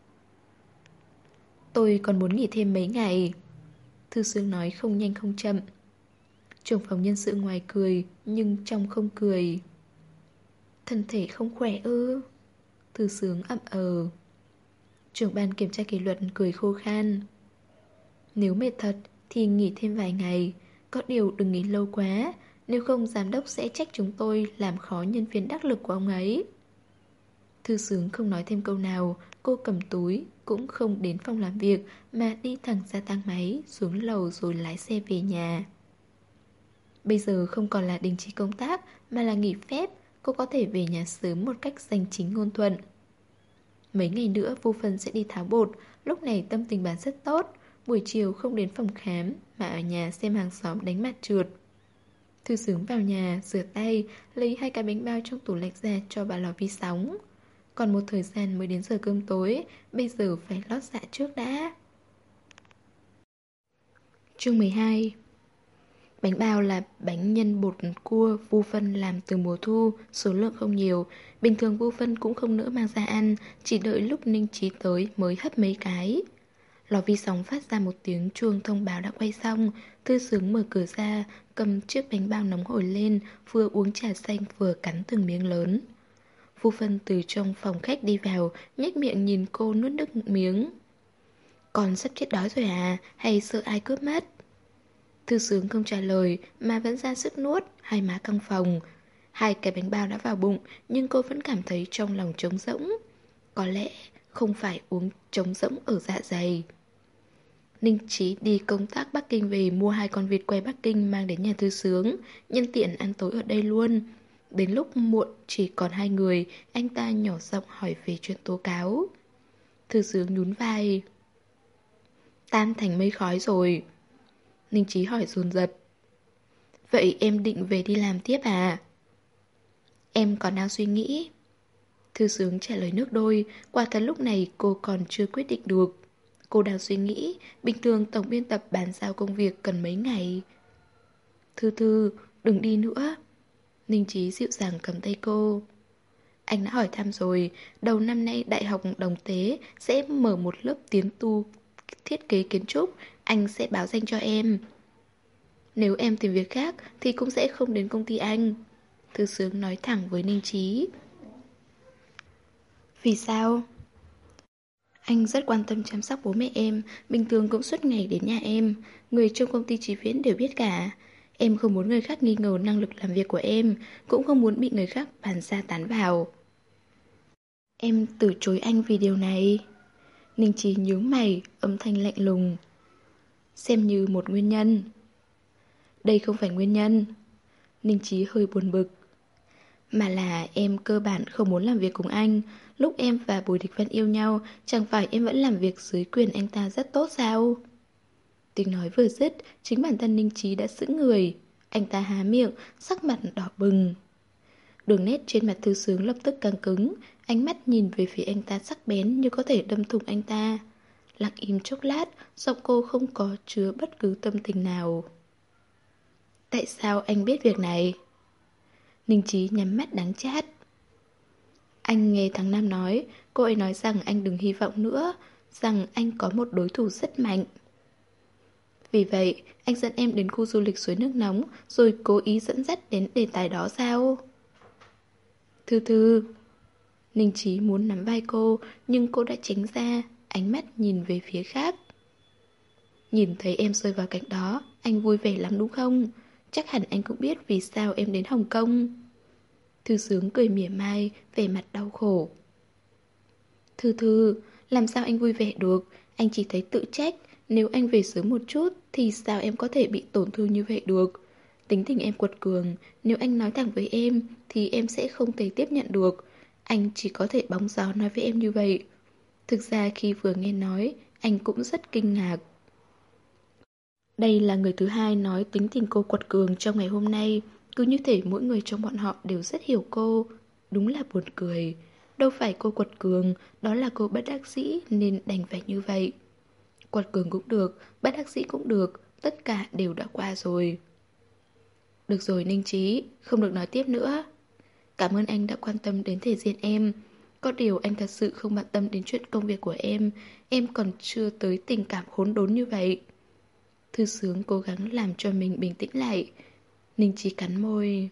Tôi còn muốn nghỉ thêm mấy ngày. Thư Sướng nói không nhanh không chậm. Trưởng phòng nhân sự ngoài cười, nhưng trong không cười. Thân thể không khỏe ư? Thư Sướng ậm ờ. Trưởng ban kiểm tra kỷ luật cười khô khan. Nếu mệt thật thì nghỉ thêm vài ngày. Có điều đừng nghỉ lâu quá, nếu không giám đốc sẽ trách chúng tôi làm khó nhân viên đắc lực của ông ấy. Thư Sướng không nói thêm câu nào. Cô cầm túi, cũng không đến phòng làm việc mà đi thẳng ra thang máy, xuống lầu rồi lái xe về nhà. Bây giờ không còn là đình chỉ công tác mà là nghỉ phép. Cô có thể về nhà sớm một cách danh chính ngôn thuận. Mấy ngày nữa Vu Phân sẽ đi tháo bột. Lúc này tâm tình bà rất tốt. Buổi chiều không đến phòng khám mà ở nhà xem hàng xóm đánh mặt trượt. Thư Sướng vào nhà, rửa tay, lấy hai cái bánh bao trong tủ lạnh ra cho bà lò vi sóng. Còn một thời gian mới đến giờ cơm tối, bây giờ phải lót dạ trước đã. Chương mười hai. Bánh bao là bánh nhân bột cua Vu Phân làm từ mùa thu, số lượng không nhiều. Bình thường Vu Phân cũng không nỡ mang ra ăn, chỉ đợi lúc Ninh Trí tới mới hấp mấy cái. Lò vi sóng phát ra một tiếng chuông thông báo đã quay xong. Thư Sướng mở cửa ra, cầm chiếc bánh bao nóng hổi lên, vừa uống trà xanh vừa cắn từng miếng lớn. Vu Phân từ trong phòng khách đi vào, nhếch miệng nhìn cô nuốt nước miếng. Con sắp chết đói rồi à, hay sợ ai cướp mất? Thư Sướng không trả lời mà vẫn ra sức nuốt, hai má căng phồng. Hai cái bánh bao đã vào bụng, nhưng cô vẫn cảm thấy trong lòng trống rỗng. Có lẽ không phải uống trống rỗng ở dạ dày. Ninh Chí đi công tác Bắc Kinh về mua hai con vịt quay Bắc Kinh mang đến nhà Thư Sướng, nhân tiện ăn tối ở đây luôn. Đến lúc muộn chỉ còn hai người, anh ta nhỏ giọng hỏi về chuyện tố cáo. Thư Sướng nhún vai. Tan thành mây khói rồi. Ninh Chí hỏi dồn dập. Vậy em định về đi làm tiếp à? Em còn đang suy nghĩ. Thư Sướng trả lời nước đôi, quả thật lúc này cô còn chưa quyết định được. Cô đang suy nghĩ, bình thường tổng biên tập bàn giao công việc cần mấy ngày. Thư Thư, đừng đi nữa. Ninh Chí dịu dàng cầm tay cô. Anh đã hỏi thăm rồi, đầu năm nay Đại học Đồng Tế sẽ mở một lớp tiến tu thiết kế kiến trúc, anh sẽ báo danh cho em. Nếu em tìm việc khác thì cũng sẽ không đến công ty anh. Thư Sướng nói thẳng với Ninh Chí. Vì sao? Anh rất quan tâm chăm sóc bố mẹ em, bình thường cũng suốt ngày đến nhà em. Người trong công ty Chí Viễn đều biết cả. Em không muốn người khác nghi ngờ năng lực làm việc của em, cũng không muốn bị người khác bàn ra tán vào. Em từ chối anh vì điều này. Ninh Chí nhướng mày, âm thanh lạnh lùng. Xem như một nguyên nhân. Đây không phải nguyên nhân. Ninh Chí hơi buồn bực. Mà là em cơ bản không muốn làm việc cùng anh. Lúc em và Bùi Địch Vân yêu nhau, chẳng phải em vẫn làm việc dưới quyền anh ta rất tốt sao? Tiếng nói vừa dứt, chính bản thân Ninh Chí đã sững người. Anh ta há miệng, sắc mặt đỏ bừng. Đường nét trên mặt Thư Sướng lập tức căng cứng, ánh mắt nhìn về phía anh ta sắc bén như có thể đâm thủng anh ta. Lặng im chốc lát, giọng cô không có chứa bất cứ tâm tình nào. Tại sao anh biết việc này? Ninh Chí nhắm mắt đắng chát. Anh nghe tháng năm nói, cô ấy nói rằng anh đừng hy vọng nữa, rằng anh có một đối thủ rất mạnh. Vì vậy, anh dẫn em đến khu du lịch suối nước nóng, rồi cố ý dẫn dắt đến đề tài đó sao? Thư Thư. Ninh Chí muốn nắm vai cô, nhưng cô đã tránh ra, ánh mắt nhìn về phía khác. Nhìn thấy em rơi vào cảnh đó, anh vui vẻ lắm đúng không? Chắc hẳn anh cũng biết vì sao em đến Hồng Kông. Thư Sướng cười mỉa mai, vẻ mặt đau khổ. Thư Thư, làm sao anh vui vẻ được? Anh chỉ thấy tự trách. Nếu anh về sớm một chút thì sao em có thể bị tổn thương như vậy được? Tính tình em quật cường, nếu anh nói thẳng với em thì em sẽ không thể tiếp nhận được. Anh chỉ có thể bóng gió nói với em như vậy. Thực ra khi vừa nghe nói, anh cũng rất kinh ngạc. Đây là người thứ hai nói tính tình cô quật cường trong ngày hôm nay. Cứ như thể mỗi người trong bọn họ đều rất hiểu cô. Đúng là buồn cười. Đâu phải cô quật cường, đó là cô bất đắc dĩ nên đành phải như vậy. Quật cường cũng được, bất đắc dĩ cũng được, tất cả đều đã qua rồi. Được rồi Ninh Chí, không được nói tiếp nữa. Cảm ơn anh đã quan tâm đến thể diện em. Có điều anh thật sự không bận tâm đến chuyện công việc của em. Em còn chưa tới tình cảm khốn đốn như vậy. Thư Sướng cố gắng làm cho mình bình tĩnh lại. Ninh Chí cắn môi.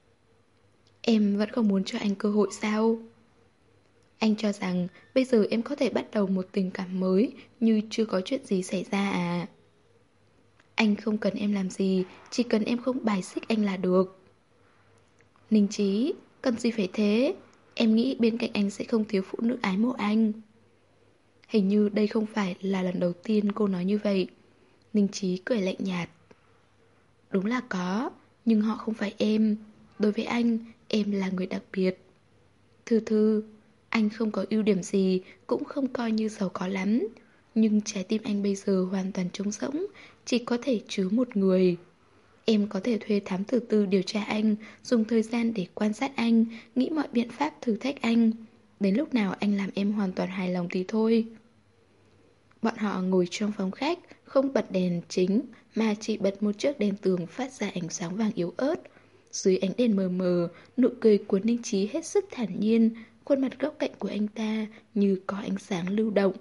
Em vẫn không muốn cho anh cơ hội sao? Anh cho rằng bây giờ em có thể bắt đầu một tình cảm mới như chưa có chuyện gì xảy ra à? Anh không cần em làm gì, chỉ cần em không bài xích anh là được. Ninh Chí, cần gì phải thế? Em nghĩ bên cạnh anh sẽ không thiếu phụ nữ ái mộ anh. Hình như đây không phải là lần đầu tiên cô nói như vậy. Ninh Chí cười lạnh nhạt. Đúng là có, nhưng họ không phải em. Đối với anh, em là người đặc biệt. Thư Thư, anh không có ưu điểm gì, cũng không coi như giàu có lắm. Nhưng trái tim anh bây giờ hoàn toàn trống rỗng, chỉ có thể chứa một người. Em có thể thuê thám tử tư điều tra anh, dùng thời gian để quan sát anh, nghĩ mọi biện pháp thử thách anh. Đến lúc nào anh làm em hoàn toàn hài lòng thì thôi. Bọn họ ngồi trong phòng khách, không bật đèn chính, mà chỉ bật một chiếc đèn tường phát ra ánh sáng vàng yếu ớt. Dưới ánh đèn mờ mờ, nụ cười của Ninh Chí hết sức thản nhiên, khuôn mặt góc cạnh của anh ta như có ánh sáng lưu động.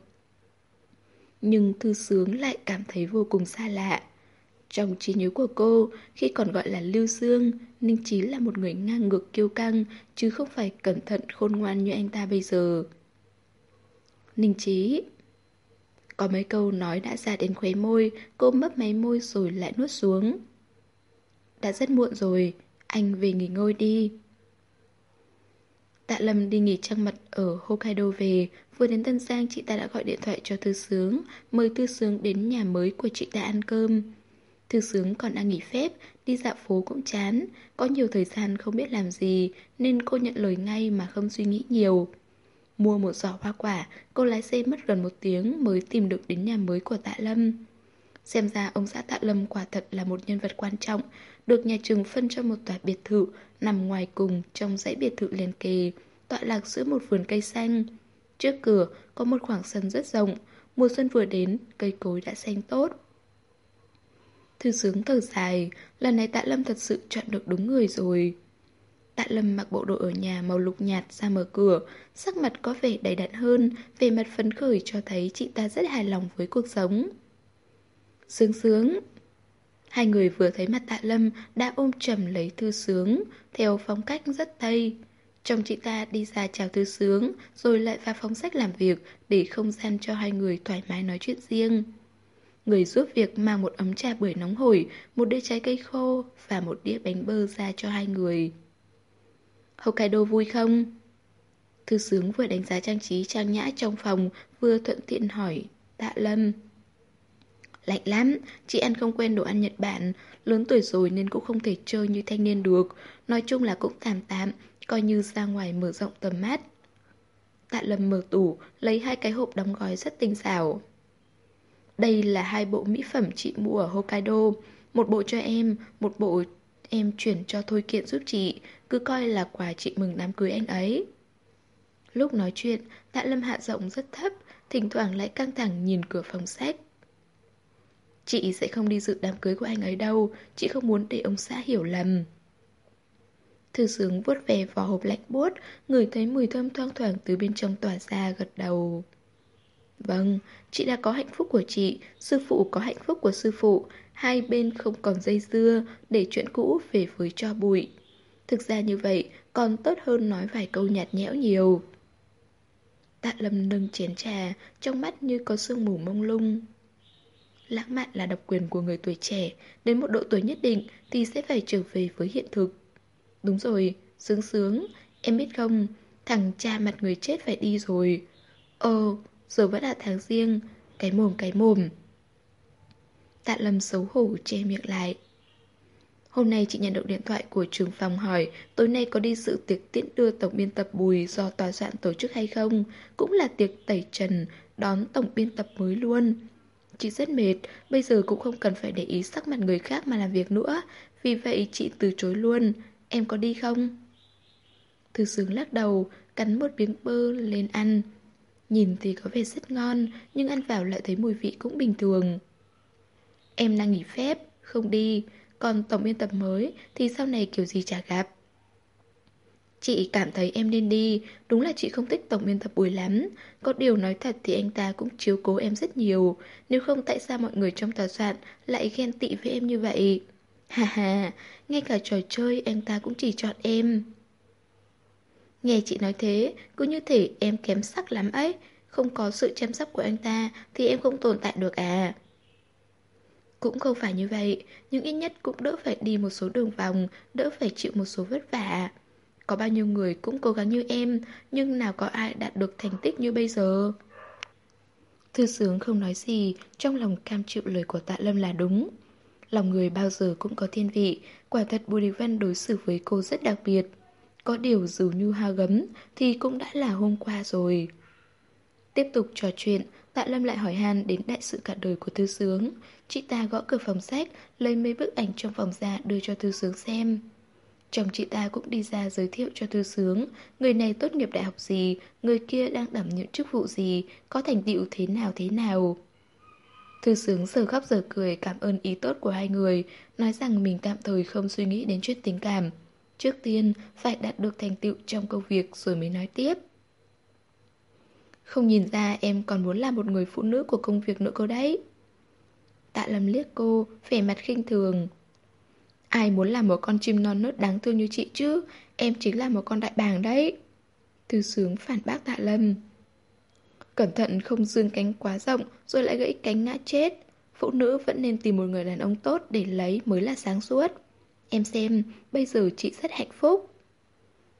Nhưng Thư Sướng lại cảm thấy vô cùng xa lạ. Trong trí nhớ của cô, khi còn gọi là Lưu Dương, Ninh Chí là một người ngang ngược kiêu căng, chứ không phải cẩn thận khôn ngoan như anh ta bây giờ. Ninh Chí. Có mấy câu nói đã ra đến khóe môi, cô mấp máy môi rồi lại nuốt xuống. Đã rất muộn rồi, anh về nghỉ ngơi đi. Tạ Lâm đi nghỉ trăng mật ở Hokkaido về, vừa đến Tân Giang chị ta đã gọi điện thoại cho Thư Sướng, mời Thư Sướng đến nhà mới của chị ta ăn cơm. Thư Sướng còn đang nghỉ phép, đi dạo phố cũng chán, có nhiều thời gian không biết làm gì nên cô nhận lời ngay mà không suy nghĩ nhiều. Mua một giỏ hoa quả, cô lái xe mất gần một tiếng mới tìm được đến nhà mới của Tạ Lâm. Xem ra ông xã Tạ Lâm quả thật là một nhân vật quan trọng, được nhà trường phân cho một tòa biệt thự nằm ngoài cùng trong dãy biệt thự liền kề, tọa lạc giữa một vườn cây xanh. Trước cửa có một khoảng sân rất rộng, mùa xuân vừa đến, cây cối đã xanh tốt. Thư Sướng thở dài, lần này Tạ Lâm thật sự chọn được đúng người rồi. Tạ Lâm mặc bộ đồ ở nhà màu lục nhạt ra mở cửa, sắc mặt có vẻ đầy đặn hơn, vẻ mặt phấn khởi cho thấy chị ta rất hài lòng với cuộc sống. Sướng Sướng. Hai người vừa thấy mặt Tạ Lâm đã ôm chầm lấy Thư Sướng, theo phong cách rất Tây. Chồng chị ta đi ra chào Thư Sướng, rồi lại vào phòng sách làm việc để không gian cho hai người thoải mái nói chuyện riêng. Người giúp việc mang một ấm trà bưởi nóng hổi, một đĩa trái cây khô và một đĩa bánh bơ ra cho hai người. Hokkaido vui không? Thư Sướng vừa đánh giá trang trí trang nhã trong phòng, vừa thuận tiện hỏi Tạ Lâm. Lạnh lắm, chị ăn không quen đồ ăn Nhật Bản, lớn tuổi rồi nên cũng không thể chơi như thanh niên được. Nói chung là cũng tạm tạm, coi như ra ngoài mở rộng tầm mắt. Tạ Lâm mở tủ, lấy hai cái hộp đóng gói rất tinh xảo. Đây là hai bộ mỹ phẩm chị mua ở Hokkaido, một bộ cho em, một bộ em chuyển cho Thôi Kiện giúp chị, cứ coi là quà chị mừng đám cưới anh ấy. Lúc nói chuyện, Tạ Lâm hạ giọng rất thấp, thỉnh thoảng lại căng thẳng nhìn cửa phòng sách. Chị sẽ không đi dự đám cưới của anh ấy đâu, chị không muốn để ông xã hiểu lầm. Thư Sướng vuốt về vỏ hộp lạnh buốt, ngửi thấy mùi thơm thoang thoảng từ bên trong tỏa ra, gật đầu. Vâng, chị đã có hạnh phúc của chị, sư phụ có hạnh phúc của sư phụ, hai bên không còn dây dưa, để chuyện cũ về với tro bụi. Thực ra như vậy còn tốt hơn nói vài câu nhạt nhẽo nhiều. Tạ Lâm nâng chén trà, trong mắt như có sương mù mông lung. Lãng mạn là độc quyền của người tuổi trẻ, đến một độ tuổi nhất định thì sẽ phải trở về với hiện thực. Đúng rồi, Sướng Sướng, em biết không, thằng cha mặt người chết phải đi rồi. Ồ, giờ vẫn là tháng riêng, cái mồm cái mồm. Tạ Lâm xấu hổ che miệng lại. Hôm nay chị nhận được điện thoại của trưởng phòng hỏi tối nay có đi dự tiệc tiễn đưa tổng biên tập Bùi do tòa soạn tổ chức hay không. Cũng là tiệc tẩy trần, đón tổng biên tập mới luôn. Chị rất mệt, bây giờ cũng không cần phải để ý sắc mặt người khác mà làm việc nữa. Vì vậy chị từ chối luôn. Em có đi không? Thư Sướng lắc đầu, cắn một miếng bơ lên ăn. Nhìn thì có vẻ rất ngon, nhưng ăn vào lại thấy mùi vị cũng bình thường. Em đang nghỉ phép, không đi. Còn tổng biên tập mới thì sau này kiểu gì chả gặp. Chị cảm thấy em nên đi. Đúng là chị không thích tổng biên tập Bùi lắm. Có điều nói thật thì anh ta cũng chiếu cố em rất nhiều. Nếu không tại sao mọi người trong tòa soạn lại ghen tị với em như vậy? Hà hà, ngay cả trò chơi anh ta cũng chỉ chọn em. Nghe chị nói thế, cứ như thể em kém sắc lắm ấy. Không có sự chăm sóc của anh ta thì em không tồn tại được à? Cũng không phải như vậy, nhưng ít nhất cũng đỡ phải đi một số đường vòng, đỡ phải chịu một số vất vả. Có bao nhiêu người cũng cố gắng như em, nhưng nào có ai đạt được thành tích như bây giờ. Thư Sướng không nói gì, trong lòng cam chịu lời của Tạ Lâm là đúng. Lòng người bao giờ cũng có thiên vị, quả thật Bùi Địch Văn đối xử với cô rất đặc biệt. Có điều dù như hoa gấm thì cũng đã là hôm qua rồi. Tiếp tục trò chuyện, Tạ Lâm lại hỏi han đến đại sự cả đời của Thư Sướng. Chị ta gõ cửa phòng sách, lấy mấy bức ảnh trong phòng ra đưa cho Thư Sướng xem. Chồng chị ta cũng đi ra giới thiệu cho Thư Sướng, người này tốt nghiệp đại học gì, người kia đang đảm nhiệm chức vụ gì, có thành tựu thế nào thế nào. Thư Sướng giờ khóc giờ cười cảm ơn ý tốt của hai người, nói rằng mình tạm thời không suy nghĩ đến chuyện tình cảm. Trước tiên phải đạt được thành tựu trong công việc rồi mới nói tiếp. Không nhìn ra em còn muốn làm một người phụ nữ của công việc nữa cơ đấy. Tạ Lâm liếc cô, vẻ mặt khinh thường. Ai muốn làm một con chim non nớt đáng thương như chị chứ, em chính là một con đại bàng đấy. Thư Sướng phản bác Tạ Lâm. Cẩn thận không dương cánh quá rộng rồi lại gãy cánh ngã chết. Phụ nữ vẫn nên tìm một người đàn ông tốt để lấy mới là sáng suốt. Em xem, bây giờ chị rất hạnh phúc. Tạ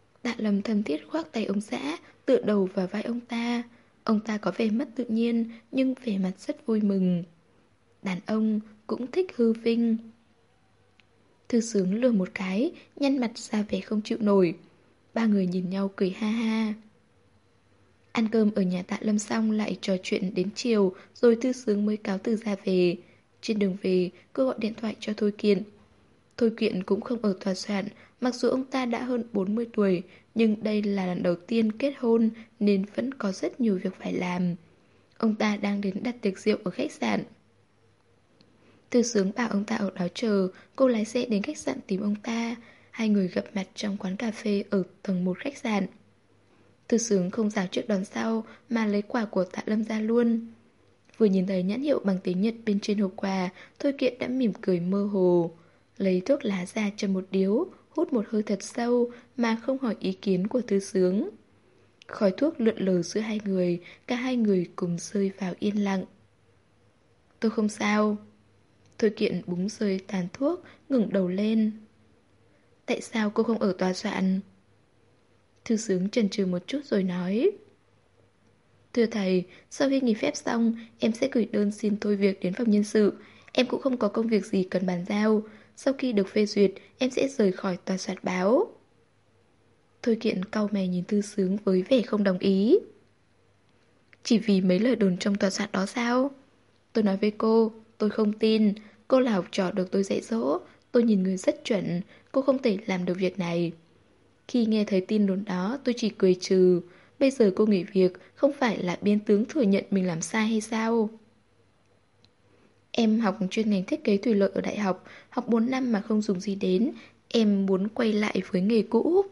Lâm thân thiết khoác tay ông xã, tựa đầu vào vai ông ta. Ông ta có vẻ mất tự nhiên, nhưng vẻ mặt rất vui mừng. Đàn ông cũng thích hư vinh. Thư Sướng lườm một cái, nhăn mặt ra vẻ không chịu nổi. Ba người nhìn nhau cười ha ha. Ăn cơm ở nhà Tạ Lâm xong lại trò chuyện đến chiều, rồi Thư Sướng mới cáo từ ra về. Trên đường về, cô gọi điện thoại cho Thôi Kiện. Thôi Kiện cũng không ở tòa soạn, mặc dù ông ta đã hơn bốn mươi tuổi, nhưng đây là lần đầu tiên kết hôn nên vẫn có rất nhiều việc phải làm. Ông ta đang đến đặt tiệc rượu ở khách sạn. Thư Sướng bảo ông ta ở đó chờ, cô lái xe đến khách sạn tìm ông ta. Hai người gặp mặt trong quán cà phê ở tầng một khách sạn. Thư Sướng không rào trước đón sau mà lấy quà của Tạ Lâm ra luôn. Vừa nhìn thấy nhãn hiệu bằng tiếng Nhật bên trên hộp quà, Thôi Kiện đã mỉm cười mơ hồ. Lấy thuốc lá ra châm một điếu, hút một hơi thật sâu mà không hỏi ý kiến của Thư Sướng. Khói thuốc lượn lờ giữa hai người, cả hai người cùng rơi vào yên lặng. Tôi không sao. Thôi Kiện búng rơi tàn thuốc, ngẩng đầu lên. Tại sao cô không ở tòa soạn? Thư Sướng chần chừ một chút rồi nói. Thưa thầy, sau khi nghỉ phép xong, em sẽ gửi đơn xin thôi việc đến phòng nhân sự. Em cũng không có công việc gì cần bàn giao. Sau khi được phê duyệt, em sẽ rời khỏi tòa soạn báo. Thôi Kiện cau mày nhìn Thư Sướng với vẻ không đồng ý. Chỉ vì mấy lời đồn trong tòa soạn đó sao? Tôi nói với cô, tôi không tin. Cô là học trò được tôi dạy dỗ. Tôi nhìn người rất chuẩn. Cô không thể làm được việc này. Khi nghe thấy tin đồn đó, tôi chỉ cười trừ. Bây giờ cô nghỉ việc, không phải là biến tướng thừa nhận mình làm sai hay sao? Em học chuyên ngành thiết kế thủy lợi ở đại học, học bốn năm mà không dùng gì đến. Em muốn quay lại với nghề cũ.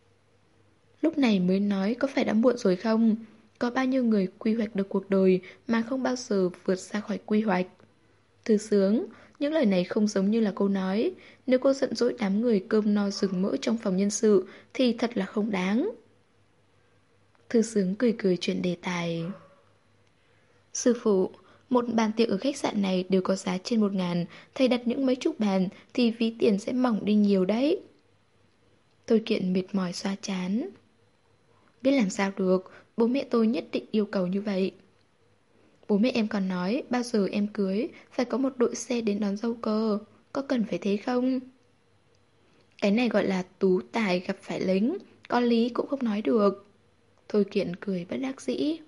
Lúc này mới nói có phải đã muộn rồi không? Có bao nhiêu người quy hoạch được cuộc đời mà không bao giờ vượt ra khỏi quy hoạch? Thư Sướng, những lời này không giống như là cô nói. Nếu cô giận dỗi đám người cơm no rừng mỡ trong phòng nhân sự thì thật là không đáng. Thư Sướng cười cười chuyển đề tài. Sư phụ, một bàn tiệc ở khách sạn này đều có giá trên một ngàn. Thầy đặt những mấy chục bàn thì ví tiền sẽ mỏng đi nhiều đấy. Thôi Kiện mệt mỏi xoa chán. Biết làm sao được, bố mẹ tôi nhất định yêu cầu như vậy. Bố mẹ em còn nói bao giờ em cưới phải có một đội xe đến đón dâu cơ. Có cần phải thế không? Cái này gọi là tú tài gặp phải lính. Có lý cũng không nói được. Thôi Kiện cười bất đắc dĩ.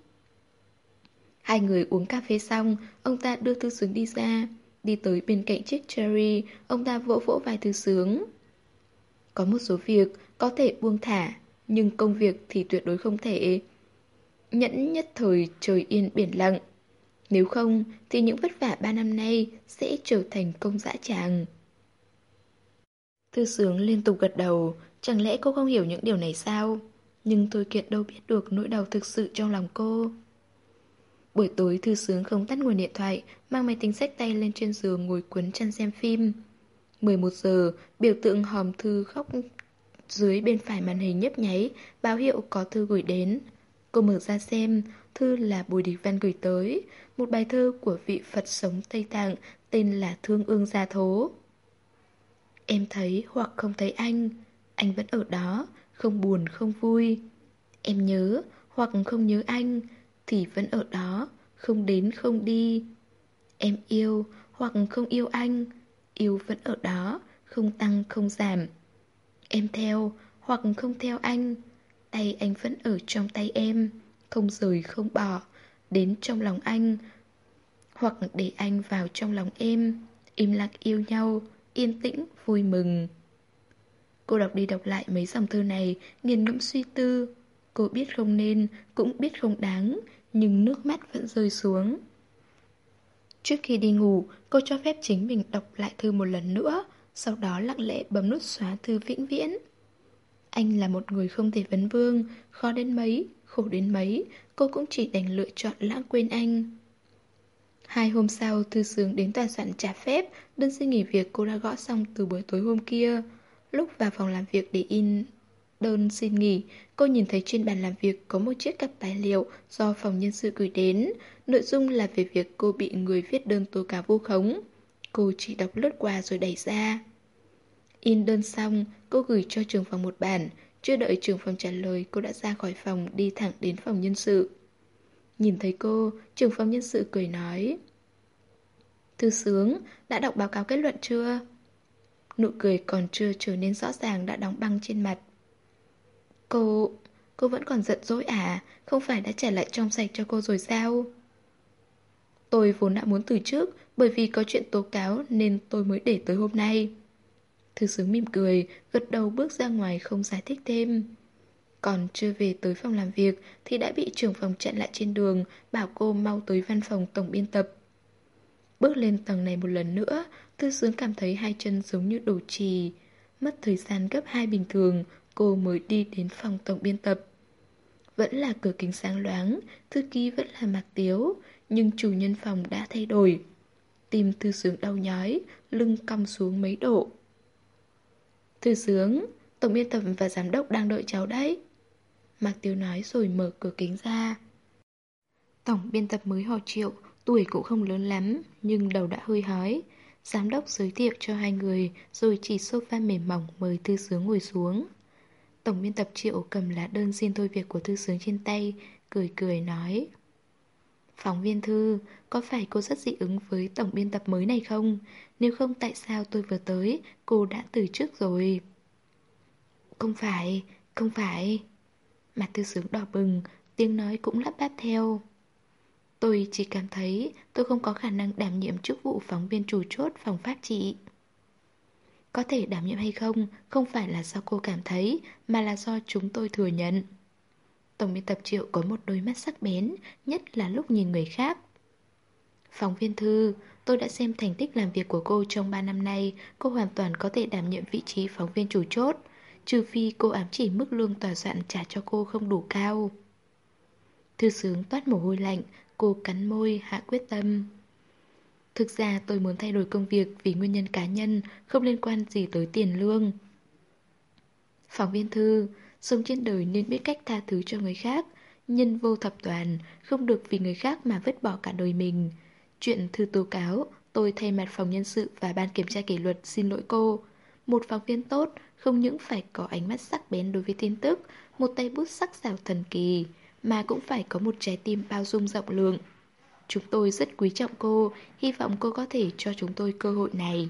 Hai người uống cà phê xong, ông ta đưa Thư Sướng đi ra. Đi tới bên cạnh chiếc Cherry, ông ta vỗ vỗ vai Thư Sướng. Có một số việc có thể buông thả, nhưng công việc thì tuyệt đối không thể. Nhẫn nhất thời trời yên biển lặng. Nếu không thì những vất vả ba năm nay sẽ trở thành công dã tràng. Thư Sướng liên tục gật đầu. Chẳng lẽ cô không hiểu những điều này sao? Nhưng Thôi Kiện đâu biết được nỗi đau thực sự trong lòng cô. Buổi tối Thư Sướng không tắt nguồn điện thoại, mang máy tính xách tay lên trên giường ngồi quấn chăn xem phim. mười một giờ, biểu tượng hòm thư khóc dưới bên phải màn hình nhấp nháy, báo hiệu có thư gửi đến. Cô mở ra xem, thư là Bùi Địch Văn gửi tới, một bài thơ của vị Phật sống Tây Tạng tên là Thương Ương Gia Thố. Em thấy hoặc không thấy anh, anh vẫn ở đó, không buồn không vui. Em nhớ hoặc không nhớ anh, thì vẫn ở đó, không đến không đi. Em yêu hoặc không yêu anh, yêu vẫn ở đó, không tăng không giảm. Em theo hoặc không theo anh, tay anh vẫn ở trong tay em, không rời không bỏ, đến trong lòng anh, hoặc để anh vào trong lòng em, im lặng yêu nhau, yên tĩnh vui mừng. Cô đọc đi đọc lại mấy dòng thơ này, nghiền ngẫm suy tư. Cô biết không nên, cũng biết không đáng, nhưng nước mắt vẫn rơi xuống. Trước khi đi ngủ, cô cho phép chính mình đọc lại thư một lần nữa, sau đó lặng lẽ bấm nút xóa thư vĩnh viễn. Anh là một người không thể vấn vương, khó đến mấy, khổ đến mấy, cô cũng chỉ đành lựa chọn lãng quên anh. Hai hôm sau, Thư Sướng đến tòa soạn trả phép, đơn xin nghỉ việc cô đã gõ xong từ buổi tối hôm kia. Lúc vào phòng làm việc để in đơn xin nghỉ, cô nhìn thấy trên bàn làm việc có một chiếc cặp tài liệu do phòng nhân sự gửi đến. Nội dung là về việc cô bị người viết đơn tố cáo vu khống. Cô chỉ đọc lướt qua rồi đẩy ra. In đơn xong, cô gửi cho trưởng phòng một bản. Chưa đợi trưởng phòng trả lời, cô đã ra khỏi phòng đi thẳng đến phòng nhân sự. Nhìn thấy cô, trưởng phòng nhân sự cười nói: Thư Sướng, đã đọc báo cáo kết luận chưa? Nụ cười còn chưa trở nên rõ ràng đã đóng băng trên mặt. Cô... cô vẫn còn giận dỗi à? Không phải đã trả lại trong sạch cho cô rồi sao? Tôi vốn đã muốn từ trước, bởi vì có chuyện tố cáo nên tôi mới để tới hôm nay. Thư Sướng mỉm cười, gật đầu bước ra ngoài không giải thích thêm. Còn chưa về tới phòng làm việc thì đã bị trưởng phòng chặn lại trên đường, bảo cô mau tới văn phòng tổng biên tập. Bước lên tầng này một lần nữa, Thư Sướng cảm thấy hai chân giống như đổ trì. Mất thời gian gấp hai bình thường, cô mới đi đến phòng tổng biên tập. Vẫn là cửa kính sáng loáng, thư ký vẫn là Mạc Tiếu, nhưng chủ nhân phòng đã thay đổi. Tim Thư Sướng đau nhói, lưng cong xuống mấy độ. Thư Sướng, tổng biên tập và giám đốc đang đợi cháu đấy. Mạc Tiếu nói rồi mở cửa kính ra. Tổng biên tập mới họ Triệu, tuổi cũng không lớn lắm, nhưng đầu đã hơi hói. Giám đốc giới thiệu cho hai người, rồi chỉ sofa mềm mỏng mời Thư Sướng ngồi xuống. Tổng biên tập Triệu cầm lá đơn xin thôi việc của Thư Sướng trên tay, cười cười nói: Phóng viên Thư, có phải cô rất dị ứng với tổng biên tập mới này không? Nếu không tại sao tôi vừa tới, cô đã từ chức rồi? Không phải, không phải. Mặt Thư Sướng đỏ bừng, tiếng nói cũng lắp bắp theo. Tôi chỉ cảm thấy tôi không có khả năng đảm nhiệm chức vụ phóng viên chủ chốt phòng pháp trị. Có thể đảm nhiệm hay không, không phải là do cô cảm thấy, mà là do chúng tôi thừa nhận. Tổng biên tập Triệu có một đôi mắt sắc bén, nhất là lúc nhìn người khác. Phóng viên Thư, tôi đã xem thành tích làm việc của cô trong ba năm nay, cô hoàn toàn có thể đảm nhiệm vị trí phóng viên chủ chốt, trừ phi cô ám chỉ mức lương tòa soạn trả cho cô không đủ cao. Thư Sướng toát mồ hôi lạnh, cô cắn môi hạ quyết tâm. Thực ra tôi muốn thay đổi công việc vì nguyên nhân cá nhân, không liên quan gì tới tiền lương. Phóng viên Thư, sống trên đời nên biết cách tha thứ cho người khác, nhân vô thập toàn, không được vì người khác mà vứt bỏ cả đời mình. Chuyện thư tố cáo, tôi thay mặt phòng nhân sự và ban kiểm tra kỷ luật xin lỗi cô. Một phóng viên tốt không những phải có ánh mắt sắc bén đối với tin tức, một tay bút sắc sảo thần kỳ, mà cũng phải có một trái tim bao dung rộng lượng. Chúng tôi rất quý trọng cô, hy vọng cô có thể cho chúng tôi cơ hội này.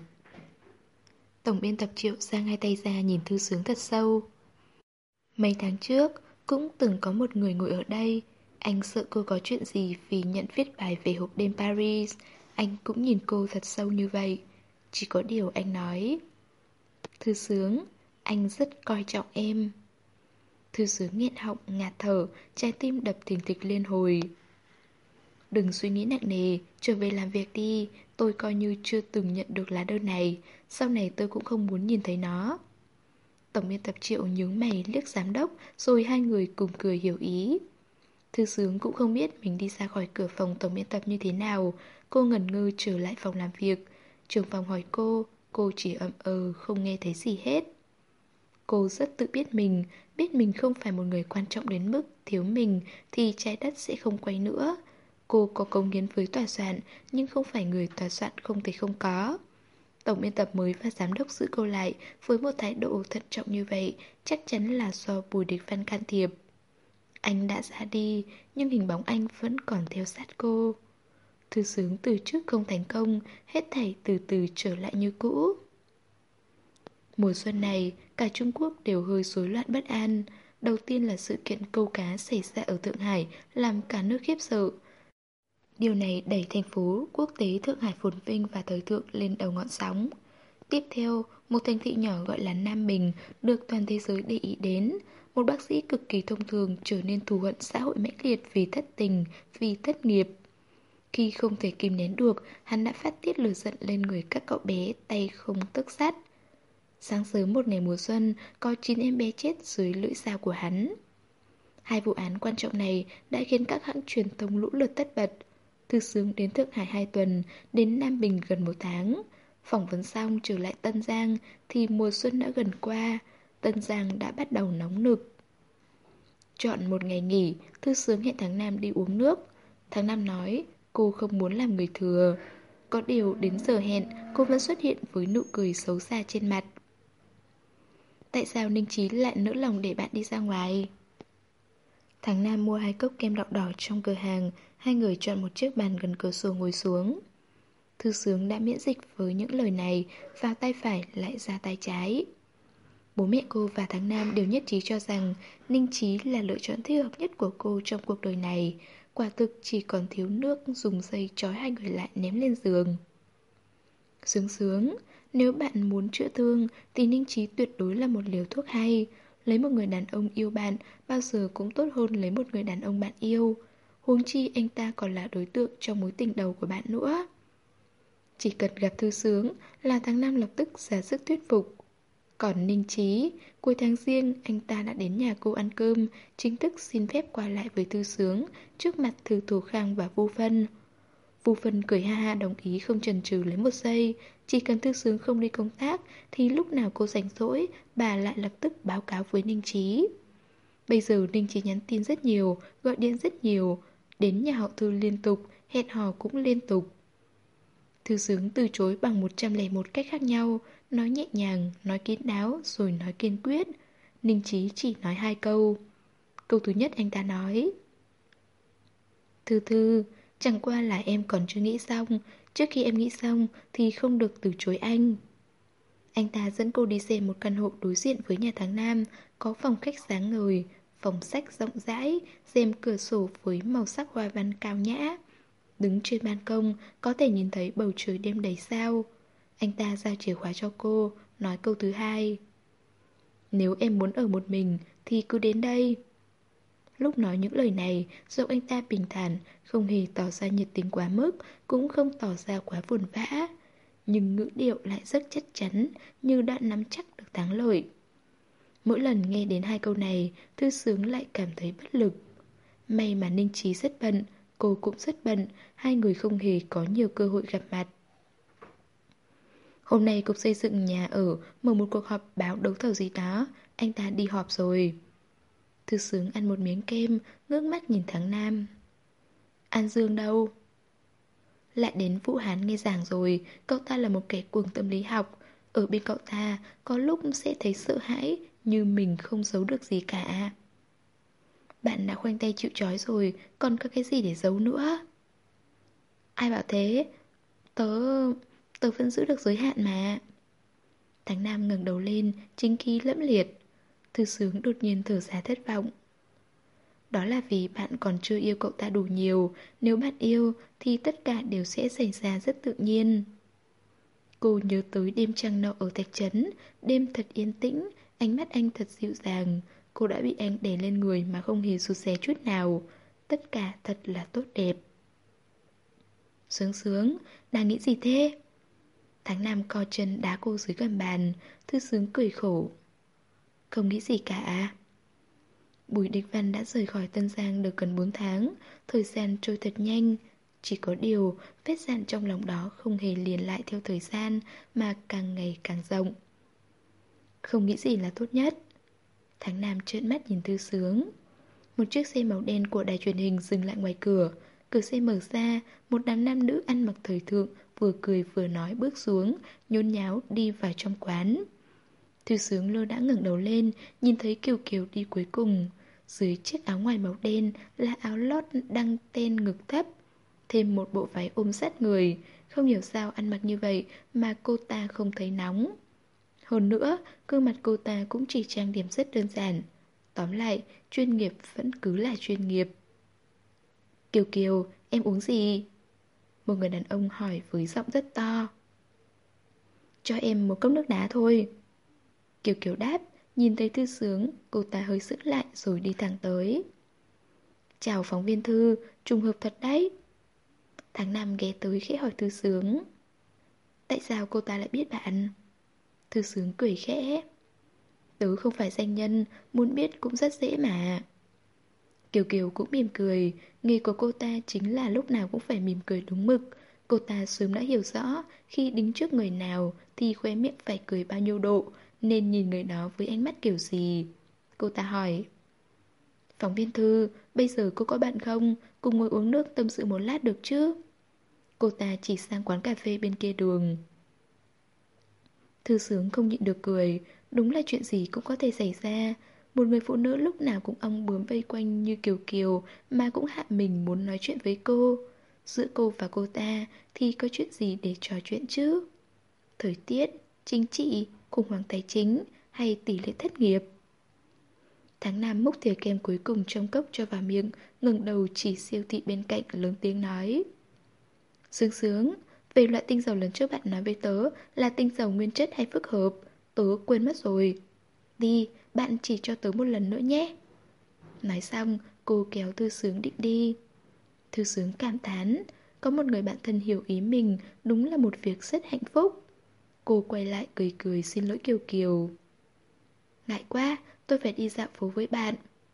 Tổng biên tập Triệu giang hai tay ra nhìn Thư Sướng thật sâu. Mấy tháng trước, cũng từng có một người ngồi ở đây. Anh sợ cô có chuyện gì vì nhận viết bài về hộp đêm Paris. Anh cũng nhìn cô thật sâu như vậy. Chỉ có điều anh nói: Thư Sướng, anh rất coi trọng em. Thư Sướng nghẹn họng, ngạt thở, trái tim đập thình thịch liên hồi. Đừng suy nghĩ nặng nề, trở về làm việc đi. Tôi coi như chưa từng nhận được lá đơn này. Sau này tôi cũng không muốn nhìn thấy nó. Tổng biên tập Triệu nhướng mày liếc giám đốc, rồi hai người cùng cười hiểu ý. Thư Sướng cũng không biết mình đi ra khỏi cửa phòng tổng biên tập như thế nào. Cô ngẩn ngơ trở lại phòng làm việc. Trưởng phòng hỏi cô, cô chỉ ậm ờ không nghe thấy gì hết. Cô rất tự biết mình, biết mình không phải một người quan trọng đến mức thiếu mình thì trái đất sẽ không quay nữa. Cô có cống hiến với tòa soạn, nhưng không phải người tòa soạn không thể không có. Tổng biên tập mới và giám đốc giữ cô lại với một thái độ thận trọng như vậy, chắc chắn là do Bùi Địch Văn can thiệp. Anh đã ra đi, nhưng hình bóng anh vẫn còn theo sát cô. Thư Sướng từ trước không thành công, hết thảy từ từ trở lại như cũ. Mùa xuân này, cả Trung Quốc đều hơi rối loạn bất an. Đầu tiên là sự kiện câu cá xảy ra ở Thượng Hải, làm cả nước khiếp sợ. Điều này đẩy thành phố quốc tế Thượng Hải phồn vinh và thời thượng lên đầu ngọn sóng. Tiếp theo, một thành thị nhỏ gọi là Nam Bình được toàn thế giới để ý đến. Một bác sĩ cực kỳ thông thường trở nên thù hận xã hội mãnh liệt vì thất tình, vì thất nghiệp. Khi không thể kìm nén được, hắn đã phát tiết lửa giận lên người các cậu bé tay không tấc sắt. Sáng sớm một ngày mùa xuân, có chín em bé chết dưới lưỡi dao của hắn. Hai vụ án quan trọng này đã khiến các hãng truyền thông lũ lượt tất bật. Thư Sướng đến Thượng Hải hai tuần, đến Nam Bình gần một tháng. Phỏng vấn xong trở lại Tân Giang thì mùa xuân đã gần qua, Tân Giang đã bắt đầu nóng nực. Chọn một ngày nghỉ, Thư Sướng hẹn tháng năm đi uống nước. Tháng năm nói cô không muốn làm người thừa. Có điều đến giờ hẹn, cô vẫn xuất hiện với nụ cười xấu xa trên mặt. Tại sao Ninh Chí lại nỡ lòng để bạn đi ra ngoài? Tháng Nam mua hai cốc kem đậu đỏ trong cửa hàng. Hai người chọn một chiếc bàn gần cửa sổ ngồi xuống. Thư Sướng đã miễn dịch với những lời này. Vào tay phải lại ra tay trái. Bố mẹ cô và Tháng Nam đều nhất trí cho rằng Ninh Chí là lựa chọn thích hợp nhất của cô trong cuộc đời này. Quả thực chỉ còn thiếu nước dùng dây trói hai người lại ném lên giường. Sướng Sướng, nếu bạn muốn chữa thương thì Ninh Chí tuyệt đối là một liều thuốc hay. Lấy một người đàn ông yêu bạn bao giờ cũng tốt hơn lấy một người đàn ông bạn yêu. Huống chi anh ta còn là đối tượng trong mối tình đầu của bạn nữa. Chỉ cần gặp Thư Sướng là Tháng Năm lập tức ra sức thuyết phục. Còn Ninh Chí, cuối tháng Giêng anh ta đã đến nhà cô ăn cơm, chính thức xin phép qua lại với Thư Sướng trước mặt Thư Thủ Khang và Vu Phân. Vu Phân cười ha ha đồng ý không chần chừ lấy một giây. Chỉ cần Thư Sướng không đi công tác thì lúc nào cô rảnh rỗi bà lại lập tức báo cáo với Ninh Chí. Bây giờ Ninh Chí nhắn tin rất nhiều, gọi điện rất nhiều, đến nhà họ Thư liên tục, hẹn hò cũng liên tục. Thư Sướng từ chối bằng một trăm lẻ một cách khác nhau, nói nhẹ nhàng, nói kín đáo rồi nói kiên quyết. Ninh Chí chỉ nói hai câu. Câu thứ nhất anh ta nói: Thư Thư, chẳng qua là em còn chưa nghĩ xong. Trước khi em nghĩ xong thì không được từ chối anh. Anh ta dẫn cô đi xem một căn hộ đối diện với nhà Tháng Nam, có phòng khách sáng ngời, phòng sách rộng rãi, rèm cửa sổ với màu sắc hoa văn cao nhã. Đứng trên ban công có thể nhìn thấy bầu trời đêm đầy sao. Anh ta giao chìa khóa cho cô, nói câu thứ hai: Nếu em muốn ở một mình thì cứ đến đây. Lúc nói những lời này, giọng anh ta bình thản, không hề tỏ ra nhiệt tình quá mức, cũng không tỏ ra quá vồn vã. Nhưng ngữ điệu lại rất chắc chắn, như đã nắm chắc được thắng lợi. Mỗi lần nghe đến hai câu này, Thư Sướng lại cảm thấy bất lực. May mà Ninh Chí rất bận, cô cũng rất bận, hai người không hề có nhiều cơ hội gặp mặt. Hôm nay cục xây dựng nhà ở mở một cuộc họp báo đấu thầu gì đó, anh ta đi họp rồi. Thư Sướng ăn một miếng kem, ngước mắt nhìn Tháng Nam. An Dương đâu? Lại đến Vũ Hán nghe giảng rồi, cậu ta là một kẻ cuồng tâm lý học. Ở bên cậu ta, có lúc sẽ thấy sợ hãi, như mình không giấu được gì cả. Bạn đã khoanh tay chịu trói rồi, còn có cái gì để giấu nữa? Ai bảo thế? Tớ... tớ vẫn giữ được giới hạn mà. Tháng Nam ngẩng đầu lên, chính khí lẫm liệt. Thư Sướng đột nhiên thở ra thất vọng. Đó là vì bạn còn chưa yêu cậu ta đủ nhiều. Nếu bạn yêu thì tất cả đều sẽ xảy ra rất tự nhiên. Cô nhớ tới đêm trăng nọ ở Thạch Trấn. Đêm thật yên tĩnh, ánh mắt anh thật dịu dàng. Cô đã bị anh đè lên người mà không hề sụt xé chút nào. Tất cả thật là tốt đẹp. Sướng Sướng, đang nghĩ gì thế? Tháng Năm co chân đá cô dưới gầm bàn. Thư Sướng cười khổ. Không nghĩ gì cả. Bùi Địch Văn đã rời khỏi Tân Giang được gần bốn tháng. Thời gian trôi thật nhanh. Chỉ có điều vết dạn trong lòng đó không hề liền lại theo thời gian, mà càng ngày càng rộng. Không nghĩ gì là tốt nhất. Tháng Năm trợn mắt nhìn Thư Sướng. Một chiếc xe màu đen của đài truyền hình dừng lại ngoài cửa. Cửa xe mở ra, một đám nam nữ ăn mặc thời thượng vừa cười vừa nói bước xuống, nhốn nháo đi vào trong quán. Thư Sướng lơ đãng ngẩng đầu lên, nhìn thấy Kiều Kiều đi cuối cùng. Dưới chiếc áo ngoài màu đen là áo lót đăng ten ngực thấp, thêm một bộ váy ôm sát người. Không hiểu sao ăn mặc như vậy mà cô ta không thấy nóng. Hơn nữa, gương mặt cô ta cũng chỉ trang điểm rất đơn giản. Tóm lại, chuyên nghiệp vẫn cứ là chuyên nghiệp. Kiều Kiều, em uống gì? Một người đàn ông hỏi với giọng rất to. Cho em một cốc nước đá thôi. Kiều Kiều đáp, nhìn thấy Thư Sướng, cô ta hơi sững lại rồi đi thẳng tới. Chào phóng viên Thư, trùng hợp thật đấy. Tháng Năm ghé tới khẽ hỏi Thư Sướng. Tại sao cô ta lại biết bạn? Thư Sướng cười khẽ. Tớ không phải danh nhân, muốn biết cũng rất dễ mà. Kiều Kiều cũng mỉm cười, nghề của cô ta chính là lúc nào cũng phải mỉm cười đúng mực. Cô ta sớm đã hiểu rõ, khi đứng trước người nào thì khóe miệng phải cười bao nhiêu độ, nên nhìn người đó với ánh mắt kiểu gì. Cô ta hỏi. Phóng viên Thư, bây giờ cô có bạn không? Cùng ngồi uống nước tâm sự một lát được chứ? Cô ta chỉ sang quán cà phê bên kia đường. Thư Sướng không nhịn được cười. Đúng là chuyện gì cũng có thể xảy ra. Một người phụ nữ lúc nào cũng ong bướm vây quanh như Kiều Kiều mà cũng hạ mình muốn nói chuyện với cô. Giữa cô và cô ta thì có chuyện gì để trò chuyện chứ? Thời tiết, chính trị, khủng hoảng tài chính hay tỷ lệ thất nghiệp? Tháng năm múc thìa kem cuối cùng trong cốc cho vào miệng, ngẩng đầu chỉ siêu thị bên cạnh lớn tiếng nói. Sướng sướng, về loại tinh dầu lần trước bạn nói với tớ là tinh dầu nguyên chất hay phức hợp, tớ quên mất rồi. Đi, bạn chỉ cho tớ một lần nữa nhé. Nói xong, cô kéo Thư Sướng định đi. Thư Sướng cảm thán, có một người bạn thân hiểu ý mình đúng là một việc rất hạnh phúc. Cô quay lại cười cười xin lỗi Kiều Kiều. Ngại quá, tôi phải đi dạo phố với bạn.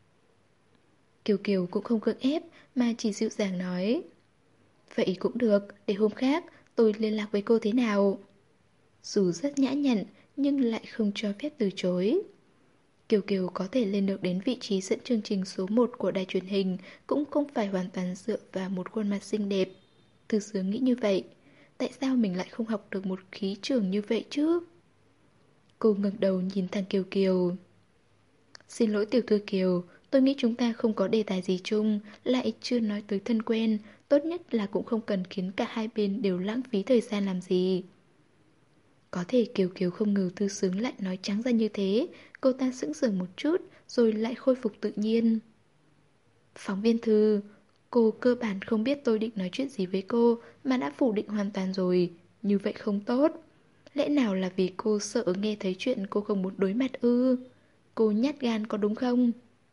Kiều Kiều cũng không gượng ép mà chỉ dịu dàng nói. Vậy cũng được, để hôm khác tôi liên lạc với cô thế nào? Dù rất nhã nhặn nhưng lại không cho phép từ chối. Kiều Kiều có thể lên được đến vị trí dẫn chương trình số một của đài truyền hình cũng không phải hoàn toàn dựa vào một khuôn mặt xinh đẹp. Thư Sướng nghĩ như vậy. Tại sao mình lại không học được một khí trường như vậy chứ? Cô ngẩng đầu nhìn thằng Kiều Kiều. Xin lỗi tiểu thư Kiều, tôi nghĩ chúng ta không có đề tài gì chung, lại chưa nói tới thân quen, tốt nhất là cũng không cần khiến cả hai bên đều lãng phí thời gian làm gì. Có thể Kiều Kiều không ngờ Thư Sướng lại nói trắng ra như thế, cô ta sững sờ một chút rồi lại khôi phục tự nhiên. Phóng viên Thư, cô cơ bản không biết tôi định nói chuyện gì với cô mà đã phủ định hoàn toàn rồi, như vậy không tốt. Lẽ nào là vì cô sợ nghe thấy chuyện cô không muốn đối mặt ư? Cô nhát gan có đúng không?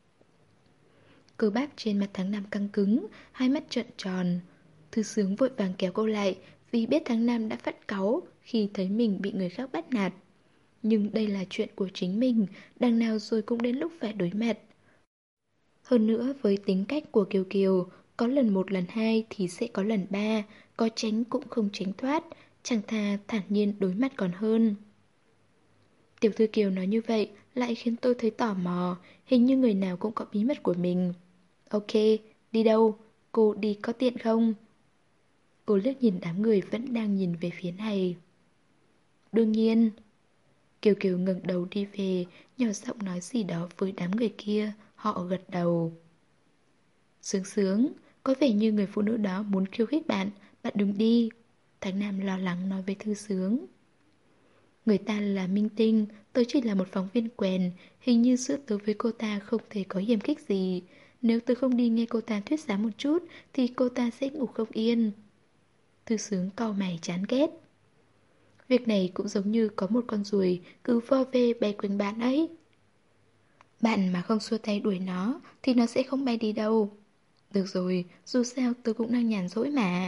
Cơ bắp trên mặt tháng năm căng cứng, hai mắt trợn tròn. Thư Sướng vội vàng kéo cô lại vì biết tháng năm đã phát cáu khi thấy mình bị người khác bắt nạt. Nhưng đây là chuyện của chính mình, đằng nào rồi cũng đến lúc phải đối mặt. Hơn nữa với tính cách của Kiều Kiều, có lần một lần hai thì sẽ có lần ba, có tránh cũng không tránh thoát, chẳng thà thản nhiên đối mặt còn hơn. Tiểu thư Kiều nói như vậy lại khiến tôi thấy tò mò, hình như người nào cũng có bí mật của mình. Ok, đi đâu? Cô đi có tiện không? Cô liếc nhìn đám người vẫn đang nhìn về phía này. Đương nhiên. Kiều Kiều ngẩng đầu đi về, nhỏ giọng nói gì đó với đám người kia, họ gật đầu. Sướng sướng, có vẻ như người phụ nữ đó muốn khiêu khích bạn, bạn đừng đi. Tháng Nam lo lắng nói với Thư Sướng. Người ta là minh tinh, tớ chỉ là một phóng viên quèn, hình như giữa tớ với cô ta không thể có hiềm khích gì. Nếu tớ không đi nghe cô ta thuyết giảng một chút thì cô ta sẽ ngủ không yên. Thư Sướng cau mày chán ghét. Việc này cũng giống như có một con ruồi cứ vo ve bay quanh bạn ấy. Bạn mà không xua tay đuổi nó thì nó sẽ không bay đi đâu. Được rồi, dù sao tớ cũng đang nhàn rỗi mà.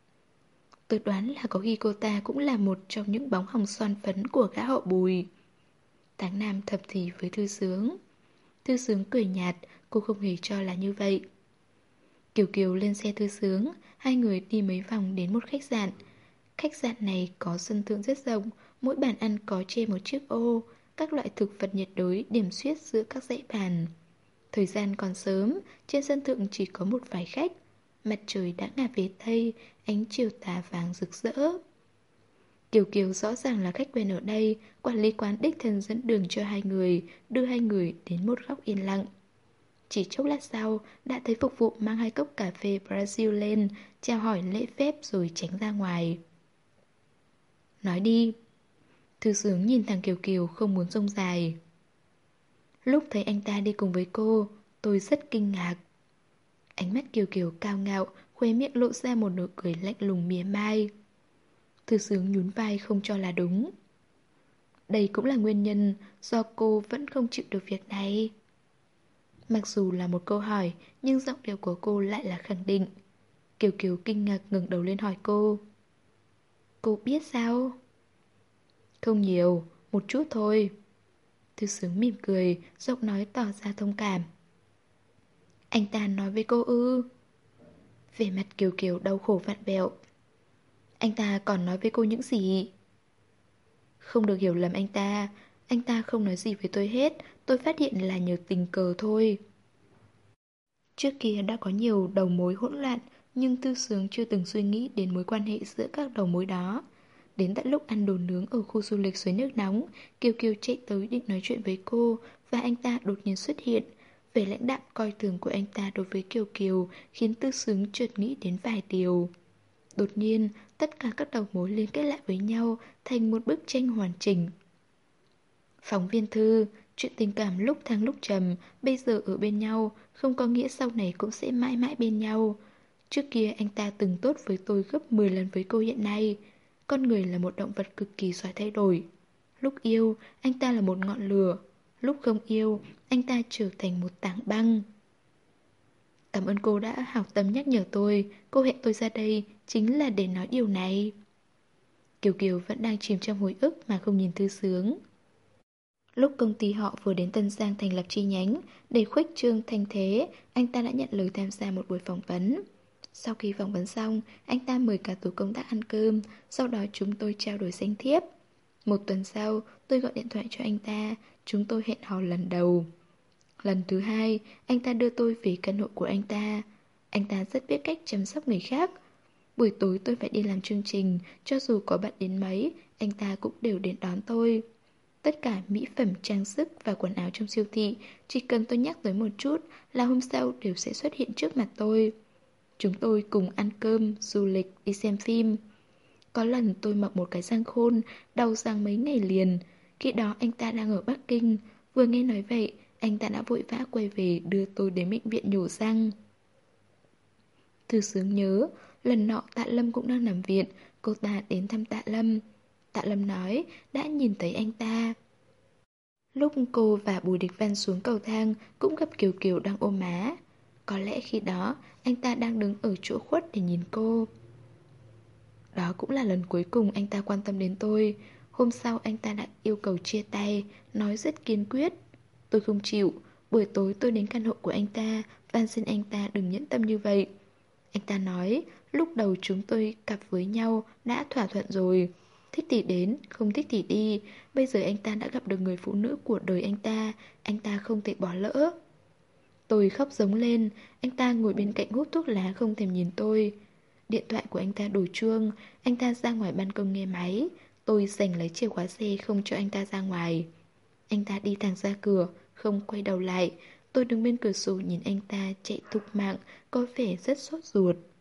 Tớ đoán là có khi cô ta cũng là một trong những bóng hồng son phấn của gã họ Bùi. Tháng Nam thầm thì với Thư Sướng. Thư Sướng cười nhạt, cô không hề cho là như vậy. Kiều Kiều lên xe Thư Sướng, hai người đi mấy vòng đến một khách sạn. Khách sạn này có sân thượng rất rộng, mỗi bàn ăn có chê một chiếc ô, các loại thực vật nhiệt đới điểm xuyết giữa các dãy bàn. Thời gian còn sớm, trên sân thượng chỉ có một vài khách. Mặt trời đã ngả về Tây, ánh chiều tà vàng rực rỡ. Kiều Kiều rõ ràng là khách quen ở đây, quản lý quán đích thân dẫn đường cho hai người, đưa hai người đến một góc yên lặng. Chỉ chốc lát sau, đã thấy phục vụ mang hai cốc cà phê Brazil lên, chào hỏi lễ phép rồi tránh ra ngoài. Nói đi. Thư Sướng nhìn thằng Kiều Kiều không muốn rông dài. Lúc thấy anh ta đi cùng với cô, tôi rất kinh ngạc. Ánh mắt Kiều Kiều cao ngạo, khóe miệng lộ ra một nụ cười lạnh lùng mỉa mai. Thư Sướng nhún vai không cho là đúng. Đây cũng là nguyên nhân do cô vẫn không chịu được việc này. Mặc dù là một câu hỏi, nhưng giọng điệu của cô lại là khẳng định. Kiều Kiều kinh ngạc ngẩng đầu lên hỏi cô. Cô biết sao? Không nhiều, một chút thôi. Thư Sướng mỉm cười, giọng nói tỏ ra thông cảm. Anh ta nói với cô ư? Vẻ mặt Kiều Kiều đau khổ vặn vẹo. Anh ta còn nói với cô những gì? Không được hiểu lầm anh ta. Anh ta không nói gì với tôi hết. Tôi phát hiện là nhờ tình cờ thôi. Trước kia đã có nhiều đầu mối hỗn loạn, nhưng Thư Sướng chưa từng suy nghĩ đến mối quan hệ giữa các đầu mối đó. Đến tận lúc ăn đồ nướng ở khu du lịch suối nước nóng, Kiều Kiều chạy tới định nói chuyện với cô, và anh ta đột nhiên xuất hiện. Vẻ lãnh đạm coi thường của anh ta đối với Kiều Kiều khiến Tư Xứng chợt nghĩ đến vài điều. Đột nhiên, tất cả các đầu mối liên kết lại với nhau thành một bức tranh hoàn chỉnh. Phóng viên Thư, chuyện tình cảm lúc thăng lúc trầm, bây giờ ở bên nhau, không có nghĩa sau này cũng sẽ mãi mãi bên nhau. Trước kia anh ta từng tốt với tôi gấp mười lần với cô hiện nay. Con người là một động vật cực kỳ giỏi thay đổi. Lúc yêu, anh ta là một ngọn lửa. Lúc không yêu, anh ta trở thành một tảng băng. Cảm ơn cô đã hảo tâm nhắc nhở tôi. Cô hẹn tôi ra đây chính là để nói điều này. Kiều Kiều vẫn đang chìm trong hồi ức mà không nhìn Thư Sướng. Lúc công ty họ vừa đến Tân Giang thành lập chi nhánh, để khuếch trương thanh thế, anh ta đã nhận lời tham gia một buổi phỏng vấn. Sau khi phỏng vấn xong, anh ta mời cả tổ công tác ăn cơm, sau đó chúng tôi trao đổi danh thiếp. Một tuần sau, tôi gọi điện thoại cho anh ta, chúng tôi hẹn hò lần đầu. Lần thứ hai, anh ta đưa tôi về căn hộ của anh ta. Anh ta rất biết cách chăm sóc người khác. Buổi tối tôi phải đi làm chương trình, cho dù có bận đến mấy, anh ta cũng đều đến đón tôi. Tất cả mỹ phẩm, trang sức và quần áo trong siêu thị, chỉ cần tôi nhắc tới một chút là hôm sau đều sẽ xuất hiện trước mặt tôi. Chúng tôi cùng ăn cơm, du lịch, đi xem phim. Có lần tôi mặc một cái răng khôn, đau răng mấy ngày liền. Khi đó anh ta đang ở Bắc Kinh. Vừa nghe nói vậy, anh ta đã vội vã quay về đưa tôi đến bệnh viện nhổ răng. Thư Sướng nhớ, lần nọ Tạ Lâm cũng đang nằm viện, cô ta đến thăm Tạ Lâm. Tạ Lâm nói đã nhìn thấy anh ta. Lúc cô và Bùi Địch Văn xuống cầu thang cũng gặp Kiều Kiều đang ôm má. Có lẽ khi đó anh ta đang đứng ở chỗ khuất để nhìn cô. Đó cũng là lần cuối cùng anh ta quan tâm đến tôi. Hôm sau anh ta đã yêu cầu chia tay, nói rất kiên quyết. Tôi không chịu. Buổi tối tôi đến căn hộ của anh ta, van xin anh ta đừng nhẫn tâm như vậy. Anh ta nói lúc đầu chúng tôi cặp với nhau đã thỏa thuận rồi. Thích thì đến, không thích thì đi. Bây giờ anh ta đã gặp được người phụ nữ của đời anh ta, anh ta không thể bỏ lỡ. Tôi khóc giống lên. Anh ta ngồi bên cạnh hút thuốc lá không thèm nhìn tôi. Điện thoại của anh ta đổ chuông. Anh ta ra ngoài ban công nghe máy. Tôi giành lấy chìa khóa xe không cho anh ta ra ngoài. Anh ta đi thẳng ra cửa, không quay đầu lại. Tôi đứng bên cửa sổ nhìn anh ta chạy thục mạng, có vẻ rất sốt ruột.